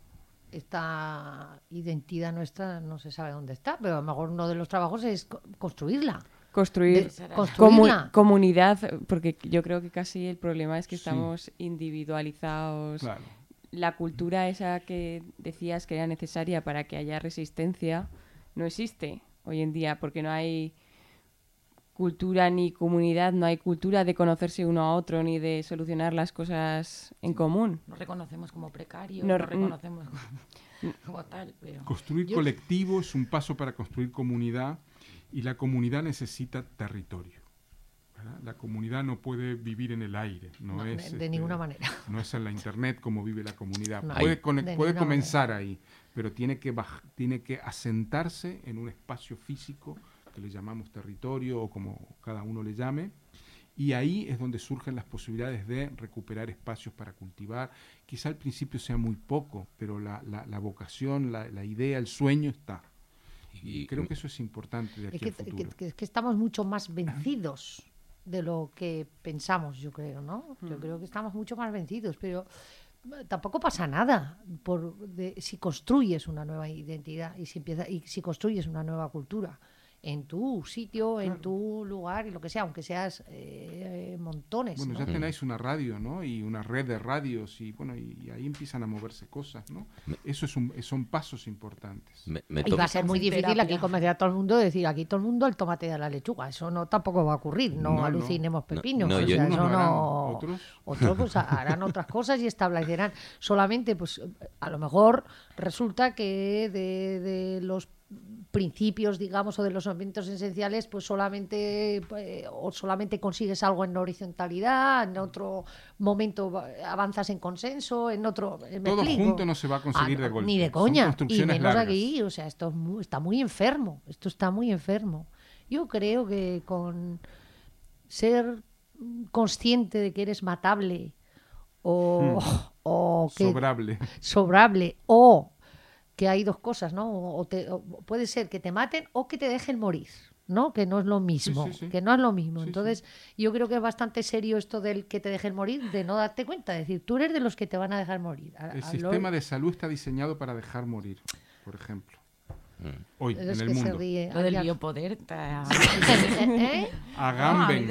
Esta identidad nuestra no se sabe dónde está, pero a lo mejor uno de los trabajos es construirla. Construirla. Comunidad, porque yo creo que casi el problema es que Sí. estamos individualizados. Claro. La cultura esa que decías que era necesaria para que haya resistencia no existe hoy en día, porque no hay cultura ni comunidad, no hay cultura de conocerse uno a otro ni de solucionar las cosas en común. Nos reconocemos como precarios, No- nos reconocemos como tal, pero... Construir colectivo es un paso para construir comunidad, y la comunidad necesita territorio, ¿verdad? La comunidad no puede vivir en el aire, No, es de ninguna manera. no es en la internet como vive la comunidad. No, Puede, de puede ninguna comenzar ahí, pero tiene que asentarse en un espacio físico que le llamamos territorio o como cada uno le llame, y ahí es donde surgen las posibilidades de recuperar espacios para cultivar. Quizá al principio sea muy poco, pero la vocación, la idea, el sueño está. Y creo que eso es importante de aquí al futuro. Es que estamos mucho más vencidos de lo que pensamos, yo creo, ¿no? Yo creo que estamos mucho más vencidos, pero tampoco pasa nada si construyes una nueva identidad y si construyes una nueva cultura en tu sitio, en tu lugar y lo que sea, aunque seas montones. Bueno, ¿no? ya tenéis una radio, ¿no? Y una red de radios y bueno, y ahí empiezan a moverse cosas, ¿no? Eso son pasos importantes. Y va a ser muy difícil aquí convencer a todo el mundo de decir aquí todo el mundo el tomate de la lechuga. Eso no tampoco va a ocurrir. No alucinemos pepinos. No, o yo- sea, Unos eso lo harán, no. Otros pues harán otras cosas y establecerán. Solamente, pues a lo mejor resulta que de los principios, digamos, o de los elementos esenciales, pues solamente consigues algo en horizontalidad, en otro momento avanzas en consenso, en otro... ¿me Todo explico? junto no se va a conseguir de golpe. Ni de Son coña, y construcciones menos largas. aquí, o sea, está muy enfermo, esto está muy enfermo. Yo creo que con ser consciente de que eres matable o que Sobrable, o que hay dos cosas, ¿no? O puede ser que te maten o que te dejen morir, ¿no? Que no es lo mismo, Sí. que no es lo mismo. Sí, Entonces, yo creo que es bastante serio esto del que te dejen morir, de no darte cuenta, es decir, tú eres de los que te van a dejar morir. El sistema de salud está diseñado para dejar morir, por ejemplo. Hoy, Es en que el se mundo. ríe. Lo del Ya. biopoder... ¿Eh? Agamben.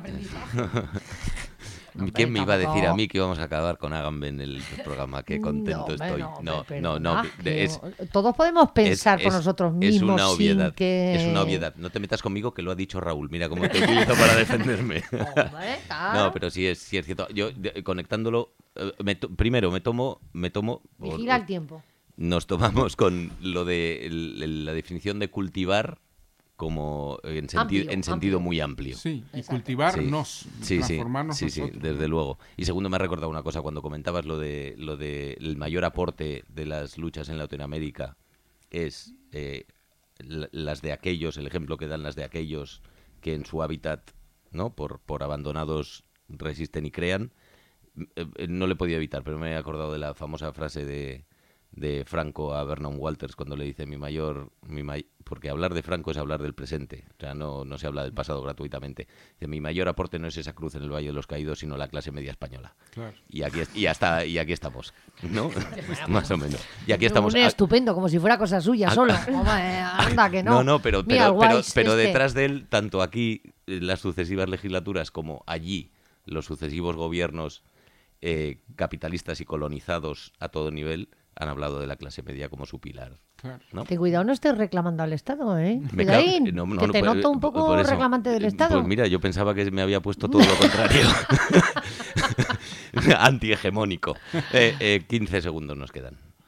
¿Quién me iba a decir tampoco. a mí que íbamos a acabar con Agamben en el programa? Qué contento estoy. Todos podemos pensar por nosotros mismos. Es una obviedad. Sin que... Es una obviedad. No te metas conmigo, que lo ha dicho Raúl. Mira cómo te utilizo para defenderme. Hombre, claro. No, pero sí es cierto. Yo, conectándolo, primero me tomo... Vigila el tiempo. Nos tomamos con lo de la definición de cultivar como en sentido muy amplio. Sí, y cultivarnos, transformarnos nosotros. Desde luego. Y segundo, me ha recordado una cosa cuando comentabas lo de el mayor aporte de las luchas en Latinoamérica es las de aquellos, el ejemplo que dan las de aquellos que en su hábitat, ¿no? por abandonados resisten y crean. No le podía evitar, pero me he acordado de la famosa frase de Franco a Vernon Walters cuando le dice porque hablar de Franco es hablar del presente, o sea, no se habla del pasado gratuitamente. Dice, mi mayor aporte no es esa cruz en el Valle de los Caídos, sino la clase media española. Claro. Y aquí estamos, ¿no? Más o menos. Y aquí estamos. Estupendo, como si fuera cosa suya solo. Hombre, anda que no. No, pero Mira, pero detrás de él, tanto aquí las sucesivas legislaturas como allí los sucesivos gobiernos capitalistas y colonizados a todo nivel han hablado de la clase media como su pilar. Claro. ¿No? Que cuidado, no estés reclamando al Estado, ¿eh? Cuidadín, que te noto un poco reclamante del Estado. Pues mira, yo pensaba que me había puesto todo lo contrario. Antihegemónico. 15 segundos nos quedan.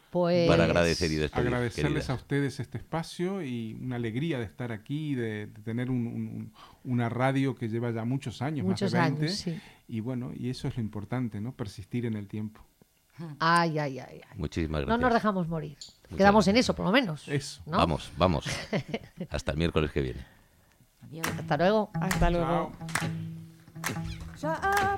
Pues para agradecer y despedir. Agradecerles querida. a ustedes este espacio y una alegría de estar aquí, de tener una radio que lleva ya muchos años, Muchos más de 20. años, sí. Y bueno, y eso es lo importante, ¿no? Persistir en el tiempo. Ay. Muchísimas No gracias. nos dejamos morir. Muchas Quedamos en gracias. eso, por lo menos. Eso. ¿no? Vamos. Hasta el miércoles que viene. Adiós. Hasta luego. Hasta luego. Chao.